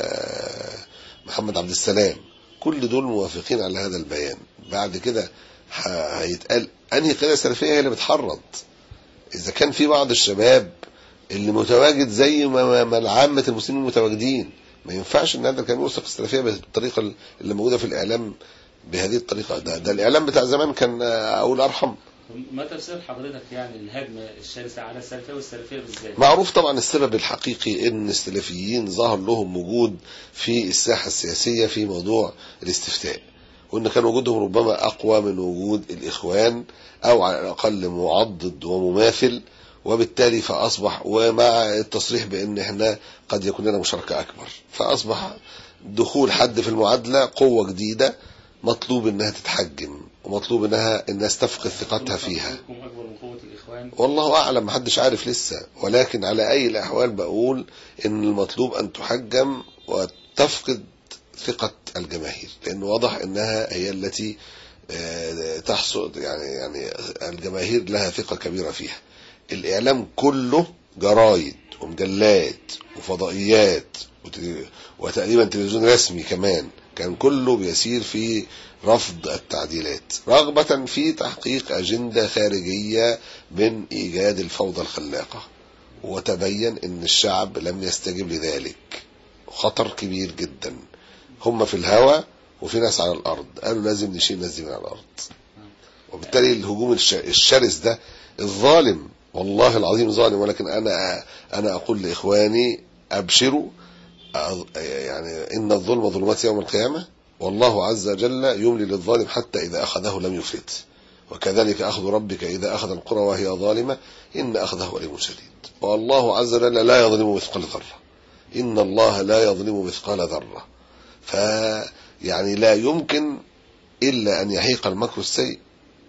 محمد عبد السلام، كل دول موافقين على هذا البيان. بعد كده هيتقال انهي قيادة سلفية هي اللي بتحرض؟ اذا كان في بعض الشباب اللي متواجد زي ما ما عامة المسلمين متواجدين، ما ينفعش ان هذا كان يوثق السلفية بالطريقة اللي موجودة في الاعلام بهذه الطريقة. ده, ده الاعلام بتاع زمان كان اقول ارحم. ما تفسير حضرتك يعني الهجمة الشرسة على السلفية والسلفية بالذات؟ معروف طبعا السبب الحقيقي ان السلفيين ظهر لهم وجود في الساحة السياسية في موضوع الاستفتاء، وان كان وجودهم ربما اقوى من وجود الاخوان او على الاقل معضد ومماثل، وبالتالي فاصبح ومع التصريح بان احنا قد يكون لنا مشاركة اكبر، فاصبح دخول حد في المعادلة قوة جديدة مطلوب انها تتحجم ومطلوب انها الناس تفقد ثقتها فيها. والله اعلم محدش عارف لسه، ولكن على اي الاحوال بقول ان المطلوب ان تحجم وتفقد ثقة الجماهير، لأنه واضح أنها هي التي تحصد يعني يعني الجماهير لها ثقة كبيرة فيها. الإعلام كله جرايد ومجلات وفضائيات وتقريبا تلفزيون رسمي كمان كان كله بيسير في رفض التعديلات رغبة في تحقيق أجندة خارجية من إيجاد الفوضى الخلاقة، وتبين أن الشعب لم يستجب لذلك. خطر كبير جدا. هم في الهواء وفي ناس على الارض، قالوا لازم نشيل الناس دي من على الارض، وبالتالي الهجوم الشرس ده الظالم والله العظيم ظالم. ولكن انا انا اقول لاخواني ابشروا، يعني ان الظلم ظلمات يوم القيامه، والله عز وجل يملي للظالم حتى اذا اخذه لم يفلت، وكذلك اخذ ربك اذا اخذ القرى وهي ظالمه ان اخذه أليم شديد. والله عز وجل لا يظلم مثقال ذره، ان الله لا يظلم مثقال ذره. فيعني لا يمكن إلا أن يحيق المكر السيء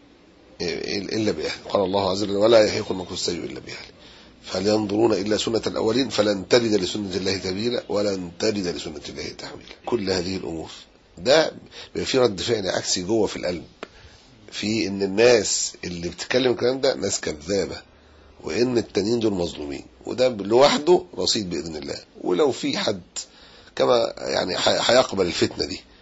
إلا بأهله. قال الله عز وجل ولا يحيق المكر السيء إلا بأهله، فهل ينظرون إلا سنة الأولين فلن تجد لسنة الله تبديلا ولن تجد لسنة الله تحويلا. كل هذه الأمور ده في رد فعل عكسي جوه في القلب، في إن الناس اللي بتتكلم الكلام ده ناس كذابة، وإن التانيين دول مظلومين، وده لوحده رصيد بإذن الله. ولو في حد كما يعني هيقبل الفتنة دي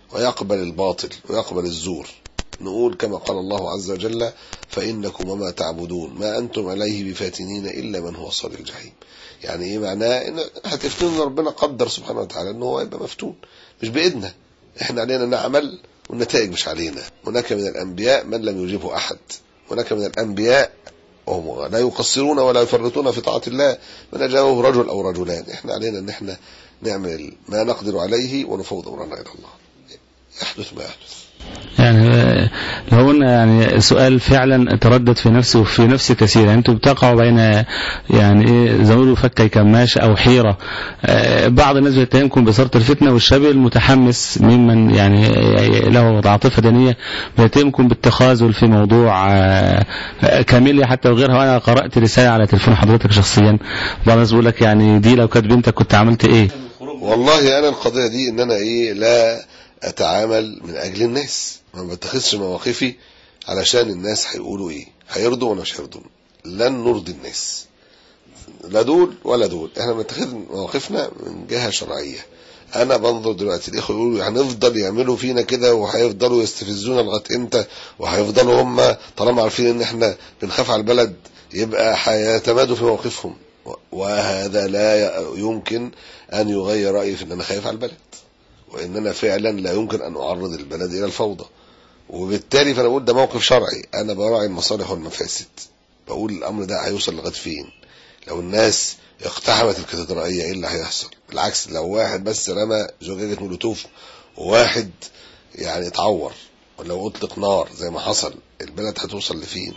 ويقبل الباطل ويقبل الزور. نقول كما قال الله عز وجل: فإنكم وما تعبدون ما أنتم عليه بفاتنين إلا من هو صال الجحيم. يعني إيه معناه؟ إن هتفتون ربنا قدر سبحانه وتعالى إنه هو يبقى مفتون، مش بإيدنا، إحنا علينا نعمل والنتائج مش علينا. هناك من الأنبياء من لم يجيبه أحد، هناك من الأنبياء وهم لا يقصرون ولا يفرطون في طاعة الله من أجابه رجل أو رجلان. إحنا علينا إن إحنا نعمل ما نقدر عليه ونفوض أمرنا إلى الله، يحدث ما يحدث. يعني لو قلنا يعني سؤال فعلا تردد في نفسي وفي نفسي كثير، يعني انتم بتقعوا بين يعني ايه زي ما بيقولوا فكي كماش او حيره. بعض الناس بيتهمكم بإثارة الفتنه، والشاب المتحمس ممن يعني له عاطفه دينيه بيتهمكم بالتخاذل في موضوع كاميليا حتى وغيرها. وانا قرات رساله على تليفون حضرتك شخصيا، بعض الناس بيقول لك يعني دي لو كانت بنتك كنت عملت ايه؟ والله انا القضيه دي ان انا ايه لا اتعامل من اجل الناس، ما بتخذش مواقفي علشان الناس هيقولوا ايه، هيرضوا ولا مش هيرضوا. لن نرضي الناس، لا دول ولا دول. احنا بنتخذ مواقفنا من جهه شرعيه. انا بنظر دلوقتي الاخوه يقولوا هنفضل يعملوا فينا كده وهيفضلوا يستفزونا لغايه امتى، وهيفضلوا هم طالما عارفين ان احنا بنخاف على البلد يبقى هيتمادوا في موقفهم، وهذا لا يمكن ان يغير رايي في ان انا خايف على البلد، وان انا فعلا لا يمكن ان اعرض البلد الى الفوضى. وبالتالي فانا بقول ده موقف شرعي، انا براعي المصالح والمفاسد. بقول الامر ده هيوصل لغايه فين؟ لو الناس اقتحمت الكاتدرائيه ايه اللي هيحصل؟ بالعكس، لو واحد بس رمى زجاجه مولوتوف وواحد يعني اتعور، ولو اطلق نار زي ما حصل، البلد هتوصل لفين؟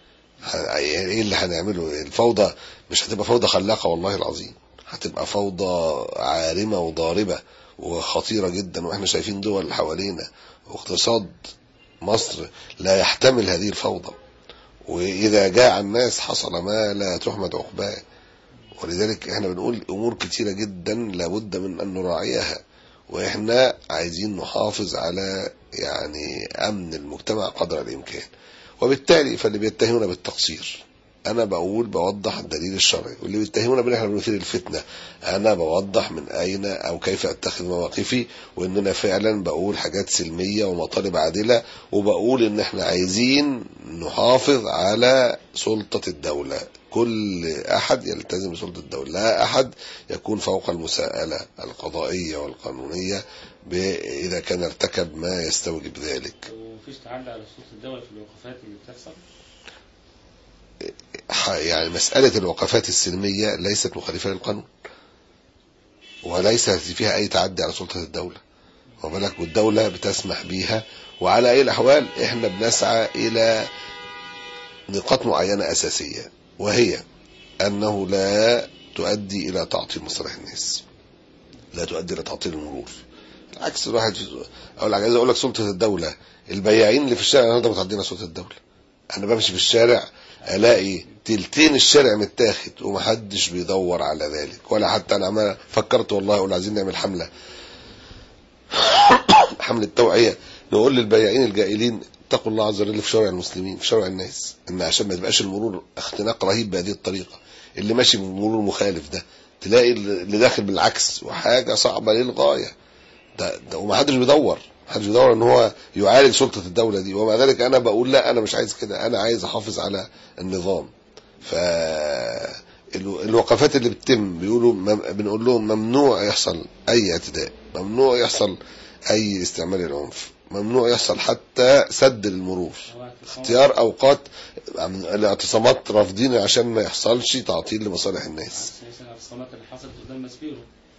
ايه اللي هنعمله؟ الفوضى مش هتبقى فوضى خلاقه والله العظيم، هتبقى فوضى عارمه وضاربه وخطيرة جدا. واحنا شايفين دول حوالينا واقتصاد مصر لا يحتمل هذه الفوضى، واذا جاء الناس حصل ما لا تحمد عقباه. ولذلك احنا بنقول امور كتيرة جدا لابد من ان نراعيها، واحنا عايزين نحافظ على يعني امن المجتمع قدر الامكان. وبالتالي فاللي بيتهمنا بالتقصير انا بقول بوضح الدليل الشرعي، واللي بيتهمونا بان احنا بنثير الفتنه انا بوضح من اين او كيف اتخذ مواقفي، واننا فعلا بقول حاجات سلميه ومطالب عادله، وبقول ان احنا عايزين نحافظ على سلطه الدوله. كل احد يلتزم بسلطه الدوله، لا احد يكون فوق المساءله القضائيه والقانونيه اذا كان ارتكب ما يستوجب ذلك. ومفيش تعدي على سلطه الدوله في الوقفات اللي بتحصل؟ يعني مسألة الوقفات السلمية ليست مخالفة للقانون، وليس فيها أي تعدي على سلطة الدولة، وبالك والدولة بتسمح بيها. وعلى أي الأحوال إحنا بنسعى إلى نقاط معينة أساسية، وهي أنه لا تؤدي إلى تعطيل مصالح الناس، لا تؤدي إلى تعطيل المرور. العكس، الواحد أقول لك عايز أقول لك سلطة الدولة، البياعين اللي في الشارع النهارده متعدين على سلطة الدولة. أنا بمشي في الشارع الاقي تلتين الشارع متاخد ومحدش بيدور على ذلك، ولا حتى انا عمال فكرت والله اقول عايزين نعمل حمله حمله توعيه نقول للبياعين الجائلين اتقوا الله عز وجل في شوارع المسلمين، في شوارع الناس، ان عشان ما يبقاش المرور اختناق رهيب بهذه الطريقه. اللي ماشي بالمرور مخالف ده تلاقي اللي داخل بالعكس، وحاجه صعبه للغايه ده, ده ومحدش بيدور محدش بيدور ان هو يعالج سلطة الدولة دي. ومع ذلك انا بقول لا، انا مش عايز كده، انا عايز احافظ على النظام. فالوقفات اللي بتتم بيقولوا بنقول لهم ممنوع يحصل اي اعتداء، ممنوع يحصل اي استعمال العنف، ممنوع يحصل حتى سد المرور، اختيار اوقات الاعتصامات رافضين عشان ما يحصلش تعطيل لمصالح الناس. الاعتصامات اللي حصلت قدام مسبيرو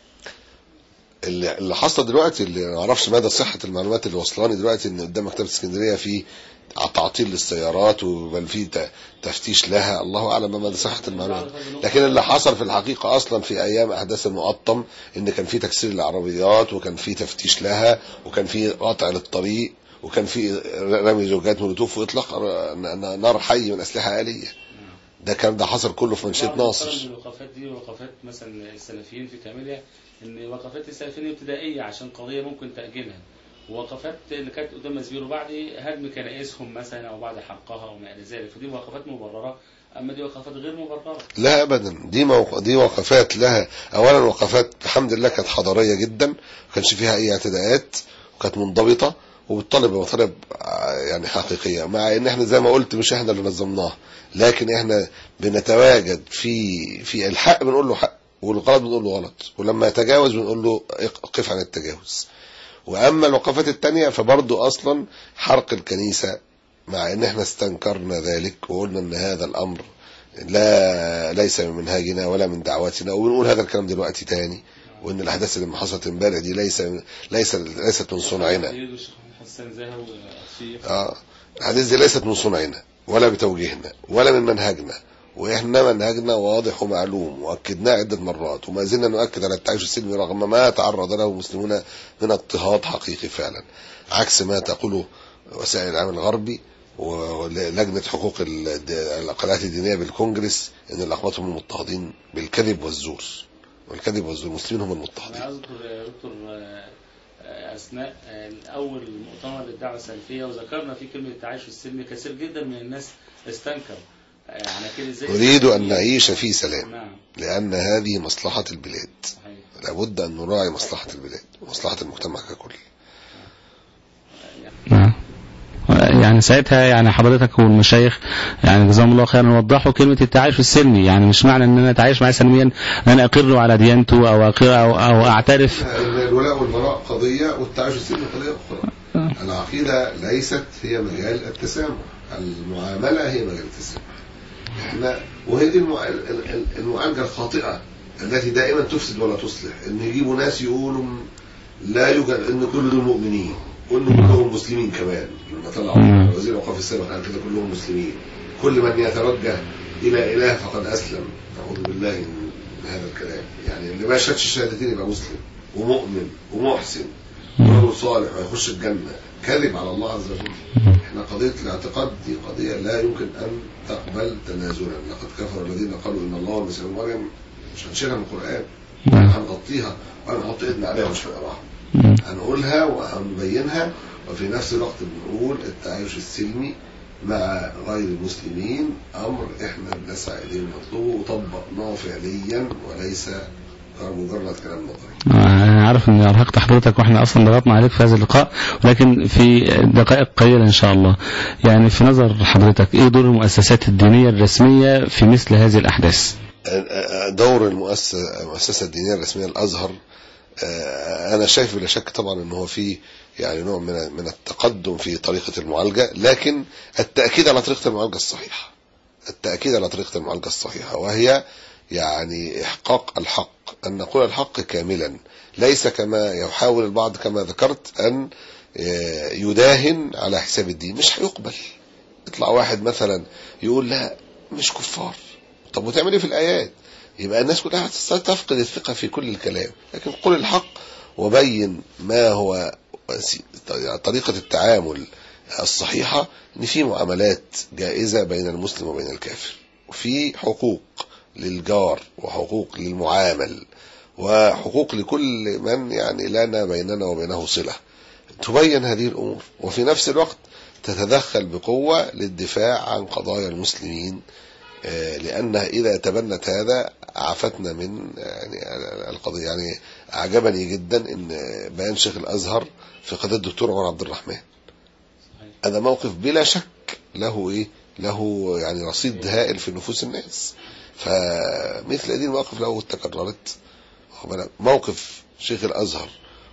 اللي حصل دلوقتي، اللي ما اعرفش مدى صحة المعلومات اللي وصلاني دلوقتي، ان قدام مكتبة اسكندرية في تعطيل للسيارات وبل في تفتيش لها، الله اعلم مدى صحة المعلومات. لكن اللي حصل في الحقيقة اصلا في ايام احداث المقطم ان كان في تكسير العربيات، وكان في تفتيش لها، وكان في قطع للطريق، وكان في رمي زجاجات مولوتوف واطلاق نار حي من اسلحة آلية. ده كان ده حصل كله في منشية ناصر. الوقفات دي وقفات مثلا السلفيين في كاميليا، ان وقفات السلفيين ابتدائيه عشان قضيه ممكن تاجيلها، ووقفات اللي كانت قدام مسبيرو بعد هدم كنائسهم مثلا او بعد حقها وما الى ذلك، فدي وقفات مبرره. اما دي وقفات غير مبرره. لا ابدا، دي موق... دي وقفات لها اولا وقفات الحمد لله كانت حضاريه جدا، ما كانش فيها اي اعتداءات، وكانت منضبطة وبتطلب مطالب يعني حقيقية، مع ان احنا زي ما قلت مش احنا اللي نظمناها، لكن احنا بنتواجد في في الحق بنقول له حق والغلط بنقول له غلط، ولما يتجاوز بنقول له اقف عن التجاوز. واما الوقفات التانية فبرضه اصلا حرق الكنيسة، مع ان احنا استنكرنا ذلك وقلنا ان هذا الامر لا ليس من منهاجنا ولا من دعواتنا، وبنقول هذا الكلام دلوقتي تاني، وان الاحداث اللي حصلت امبارح دي ليس ليس ليست من صنعنا. اه الحديث دي ليست من صنعنا ولا بتوجيهنا ولا من منهجنا، واحنا منهجنا واضح ومعلوم واكدناه عده مرات، وما زلنا نؤكد على التعايش السلمي رغم ما تعرض له المسلمون من اضطهاد حقيقي فعلا، عكس ما تقوله وسائل الاعلام الغربي ولجنه حقوق الاقليات الدينيه بالكونجرس ان الاقباط هم المضطهدين بالكذب والزور، والكذب والزور المسلمين هم المضطهدين. انا اذكر يا دكتور اثناء اول مؤتمر للدعوه السلفيه وذكرنا فيه كلمه التعايش السلمي، كثير جدا من الناس استنكر يعني كده ازاي نريد ان نعيش في سلام. نعم. لان هذه مصلحه البلاد. صحيح. لابد ان نراعي مصلحه البلاد ومصلحه المجتمع ككل. نعم. يعني ساعتها يعني حضرتك والمشايخ يعني جزاهم الله خيرا وضحوا كلمة التعايش السلمي، يعني مش معنى ان انا اتعايش معاه سلميا ان انا اقر على ديانته او اقر او, أو اعترف. الولاء والبراء قضية والتعايش السلمي قضية اخرى. العقيدة ليست هي مجال التسامح، المعاملة هي مجال التسامح. احنا وهي دي المعالجة الخاطئة التي دائما تفسد ولا تصلح، ان يجيبوا ناس يقولوا لا يوجد ان كل دول مؤمنين وانه كلهم مسلمين كمان، لما طلعوا وزير الاوقاف السابق قال كده كلهم مسلمين، كل من يتوجه الى اله فقد اسلم. اعوذ بالله من هذا الكلام، يعني اللي ما شهدش الشهادتين يبقى مسلم ومؤمن ومحسن ورجل صالح ويخش الجنه. كذب على الله عز وجل. احنا قضيه الاعتقاد دي قضيه لا يمكن ان تقبل تنازلا. لقد كفر الذين قالوا ان الله والمسيح ابن مريم، مش هنشيلها من القران، هنغطيها وهنحط ايدنا عليها ومش هنقراها، هنقولها وهنبينها، وفي نفس الوقت بنقول التعايش السلمي مع غير المسلمين امر احنا بنسعى اليه ونطلبه وطبقناه فعليا وليس مجرد كلام نظري. انا عارف اني ارهقت حضرتك واحنا اصلا ضغطنا عليك في هذا اللقاء، ولكن في دقائق قليله ان شاء الله، يعني في نظر حضرتك ايه دور المؤسسات الدينيه الرسميه في مثل هذه الاحداث؟ دور المؤسسه المؤسسه الدينيه الرسميه الازهر انا شايف بلا شك طبعا ان هو في يعني نوع من من التقدم في طريقه المعالجه، لكن التاكيد على طريقه المعالجه الصحيحه، التاكيد على طريقه المعالجه الصحيحه، وهي يعني احقاق الحق، ان نقول الحق كاملا، ليس كما يحاول البعض كما ذكرت ان يداهن على حساب الدين. مش هيقبل. يطلع واحد مثلا يقول لا مش كفار، طب وتعمل ايه في الايات؟ يبقى الناس كلها تفقد الثقة في كل الكلام. لكن قل الحق وبين ما هو طريقة التعامل الصحيحة، ان في معاملات جائزة بين المسلم وبين الكافر، وفي حقوق للجار وحقوق للمعامل وحقوق لكل من يعني لنا بيننا وبينه صلة، تبين هذه الأمور، وفي نفس الوقت تتدخل بقوة للدفاع عن قضايا المسلمين، لأنها إذا تبنت هذا عفتنا من يعني القضية. يعني أعجبني جدا إن بيان شيخ الأزهر في قضية الدكتور عمر عبد الرحمن، هذا موقف بلا شك له إيه له يعني رصيد هائل في نفوس الناس. فمثل هذه المواقف لو تكررت، موقف شيخ الأزهر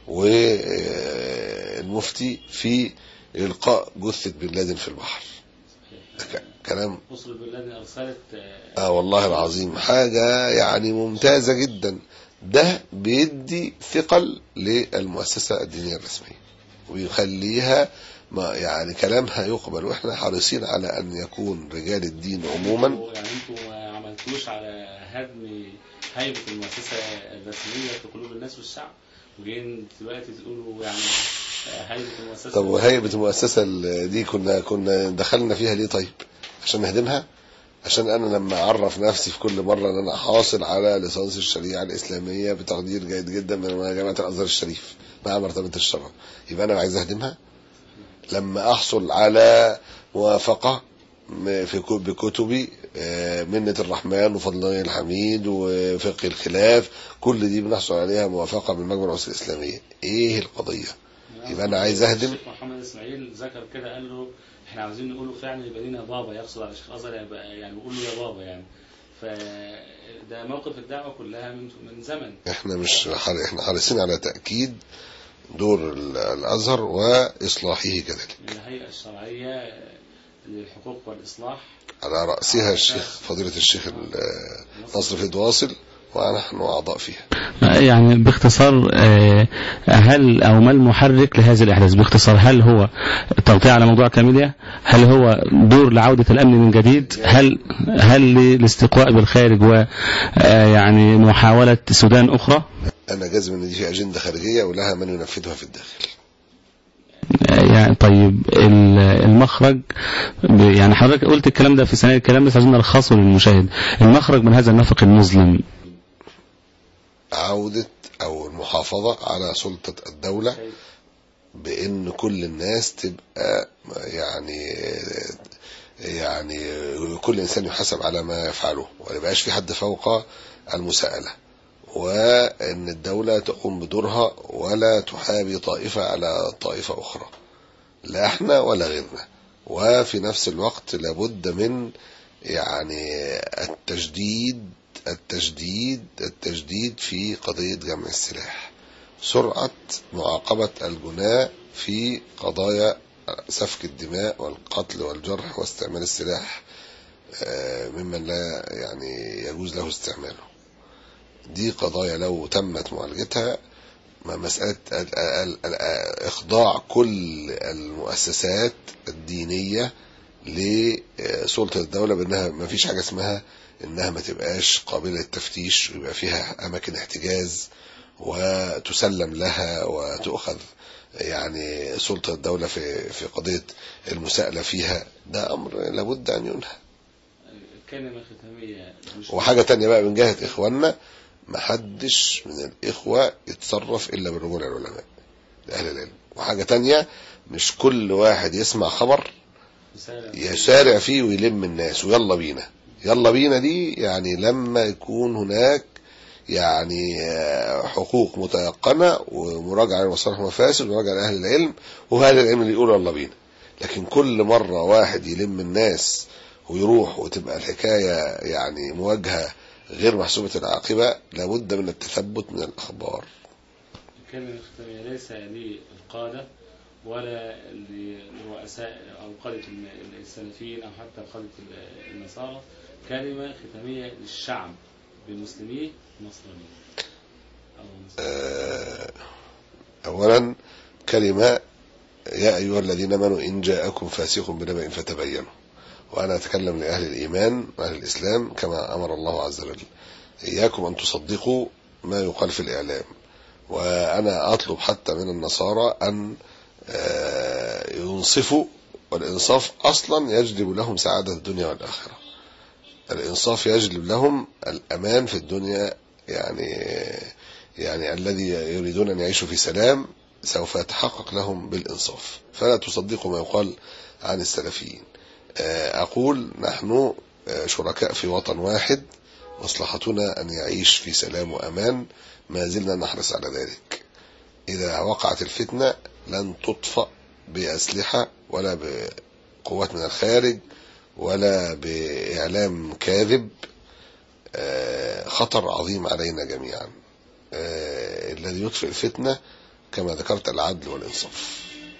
والمفتي في إلقاء جثة بن لادن في البحر، كلام أسرة بن لادن أرسلت اه والله العظيم حاجة يعني ممتازة جدا. ده بيدي ثقل للمؤسسة الدينية الرسمية ويخليها ما يعني كلامها يقبل، واحنا حريصين على ان يكون رجال الدين عموما. يعني انتوا ما عملتوش على هدم هيبة المؤسسة الرسمية في قلوب الناس والشعب، وجايين دلوقتي تقولوا يعني هيبة المؤسسة. طب وهيبة المؤسسة دي كنا كنا دخلنا فيها ليه؟ طيب عشان نهدمها؟ عشان انا لما اعرف نفسي في كل مرة ان انا حاصل على ليسانس الشريعة الاسلامية بتقدير جيد جدا من جامعة الازهر الشريف مع مرتبة الشرف، يبقى انا عايز اهدمها؟ لما احصل على موافقة في بكتبي منة الرحمن وفضل الحميد وفقه الخلاف، كل دي بنحصل عليها موافقة من مجمع الأسر الإسلامية، ايه القضية؟ يبقى أنا عايز أهدم. الشيخ محمد إسماعيل ذكر كده قال له احنا عاوزين نقوله فعلا يبقى لينا بابا، يقصد على الشيخ أزهر يعني بيقول له يا بابا يعني. فده موقف الدعوة كلها من من زمن. احنا مش احنا حريصين على تأكيد دور الأزهر وإصلاحه كذلك. الهيئة الشرعية للحقوق والإصلاح على رأسها الشيخ فضيلة الشيخ نصر فيد واصل ونحن أعضاء فيها. يعني باختصار هل أو ما المحرك لهذه الأحداث باختصار؟ هل هو التغطية على موضوع كاميليا؟ هل هو دور لعودة الأمن من جديد؟ هل هل للاستقواء بالخارج ويعني محاولة سودان أخرى؟ أنا جازم إن دي في أجندة خارجية ولها من ينفذها في الداخل. يعني طيب المخرج، يعني حضرتك قلت الكلام ده في سنة الكلام بس عايزين نلخصه للمشاهد. المخرج من هذا النفق المظلم عودة أو المحافظة على سلطة الدولة بأن كل الناس تبقى يعني يعني كل إنسان يحاسب على ما يفعله ولا يبقاش في حد فوق المساءلة، وأن الدولة تقوم بدورها ولا تحابي طائفة على طائفة أخرى، لا احنا ولا غيرنا. وفي نفس الوقت لابد من يعني التجديد التجديد التجديد في قضية جمع السلاح، سرعة معاقبة الجناة في قضايا سفك الدماء والقتل والجرح واستعمال السلاح ممن لا يعني يجوز له استعماله. دي قضايا لو تمت معالجتها، مسألة إخضاع كل المؤسسات الدينية لسلطة الدولة بأنها ما فيش حاجة اسمها إنها ما تبقاش قابلة للتفتيش ويبقى فيها أماكن احتجاز وتسلم لها وتأخذ يعني سلطة الدولة في في قضية المساءلة فيها. ده أمر لابد أن ينهى. كلمة ختامية. وحاجة تانية بقى من جهة إخواننا، محدش من الإخوة يتصرف إلا بالرجوع للعلماء لأهل العلم. وحاجة تانية، مش كل واحد يسمع خبر يسارع فيه ويلم الناس ويلا بينا يلا بينا دي يعني لما يكون هناك يعني حقوق متيقنة ومراجعة لمصالح ومفاسد ومراجعة لأهل العلم وأهل العلم اللي يقولوا يلا بينا. لكن كل مرة واحد يلم الناس ويروح وتبقى الحكاية يعني مواجهة غير محسوبة العاقبة، لابد من التثبت من الأخبار. الكلمة الختامية ليس للقادة ولا لرؤساء أو قادة السلفيين أو حتى قادة النصارى، كلمة ختامية للشعب بالمسلمين المصريين. أولا كلمة يا أيها الذين آمنوا إن جاءكم فاسق بنبأ فتبينوا، وأنا أتكلم لأهل الإيمان وأهل الإسلام كما أمر الله عز وجل، إياكم أن تصدقوا ما يقال في الإعلام. وأنا أطلب حتى من النصارى أن ينصفوا، والإنصاف أصلا يجلب لهم سعادة الدنيا والآخرة. الإنصاف يجلب لهم الأمان في الدنيا، يعني يعني الذي يريدون أن يعيشوا في سلام سوف يتحقق لهم بالإنصاف. فلا تصدقوا ما يقال عن السلفيين. أقول نحن شركاء في وطن واحد، مصلحتنا أن يعيش في سلام وأمان، ما زلنا نحرص على ذلك. إذا وقعت الفتنة لن تطفأ بأسلحة ولا بقوات من الخارج ولا بإعلام كاذب. خطر عظيم علينا جميعا. الذي يطفئ الفتنة كما ذكرت العدل والإنصاف،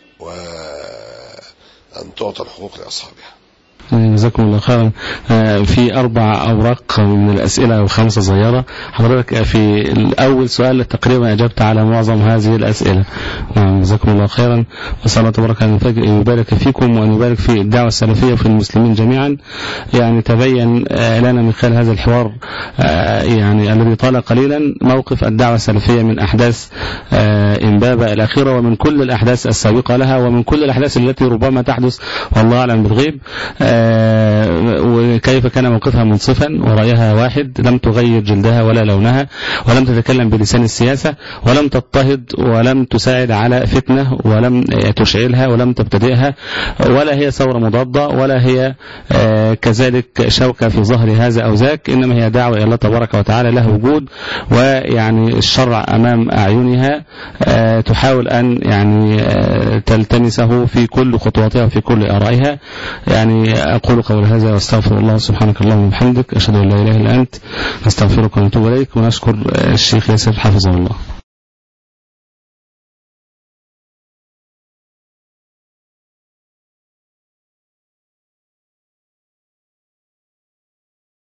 وأن تعطى الحقوق لأصحابها. جزاكم الله خيرا. في أربع أوراق من الأسئلة وخمسة صغيرة. حضرتك في الأول سؤال تقريبا أجبت على معظم هذه الأسئلة. نعم جزاكم الله خيرا، وصلى الله تبارك أن يبارك فيكم وأن يبارك في الدعوة السلفية وفي المسلمين جميعا. يعني تبين لنا من خلال هذا الحوار يعني الذي طال قليلا موقف الدعوة السلفية من أحداث إمبابة الأخيرة ومن كل الأحداث السابقة لها ومن كل الأحداث التي ربما تحدث والله أعلم بالغيب. وكيف كان موقفها منصفا ورأيها واحد، لم تغير جلدها ولا لونها، ولم تتكلم بلسان السياسة، ولم تضطهد ولم تساعد على فتنة، ولم تشعلها ولم تبتدئها، ولا هي ثورة مضادة، ولا هي كذلك شوكة في ظهر هذا أو ذاك، إنما هي دعوة إلى الله تبارك وتعالى له وجود، ويعني الشرع أمام أعينها تحاول أن يعني تلتمسه في كل خطواتها وفي كل آرائها. يعني أقول قول هذا واستغفر الله. سبحانك اللهم وبحمدك، أشهد أن لا إله إلا أنت، نستغفرك ونتوب إليك، ونشكر الشيخ ياسر حفظه الله.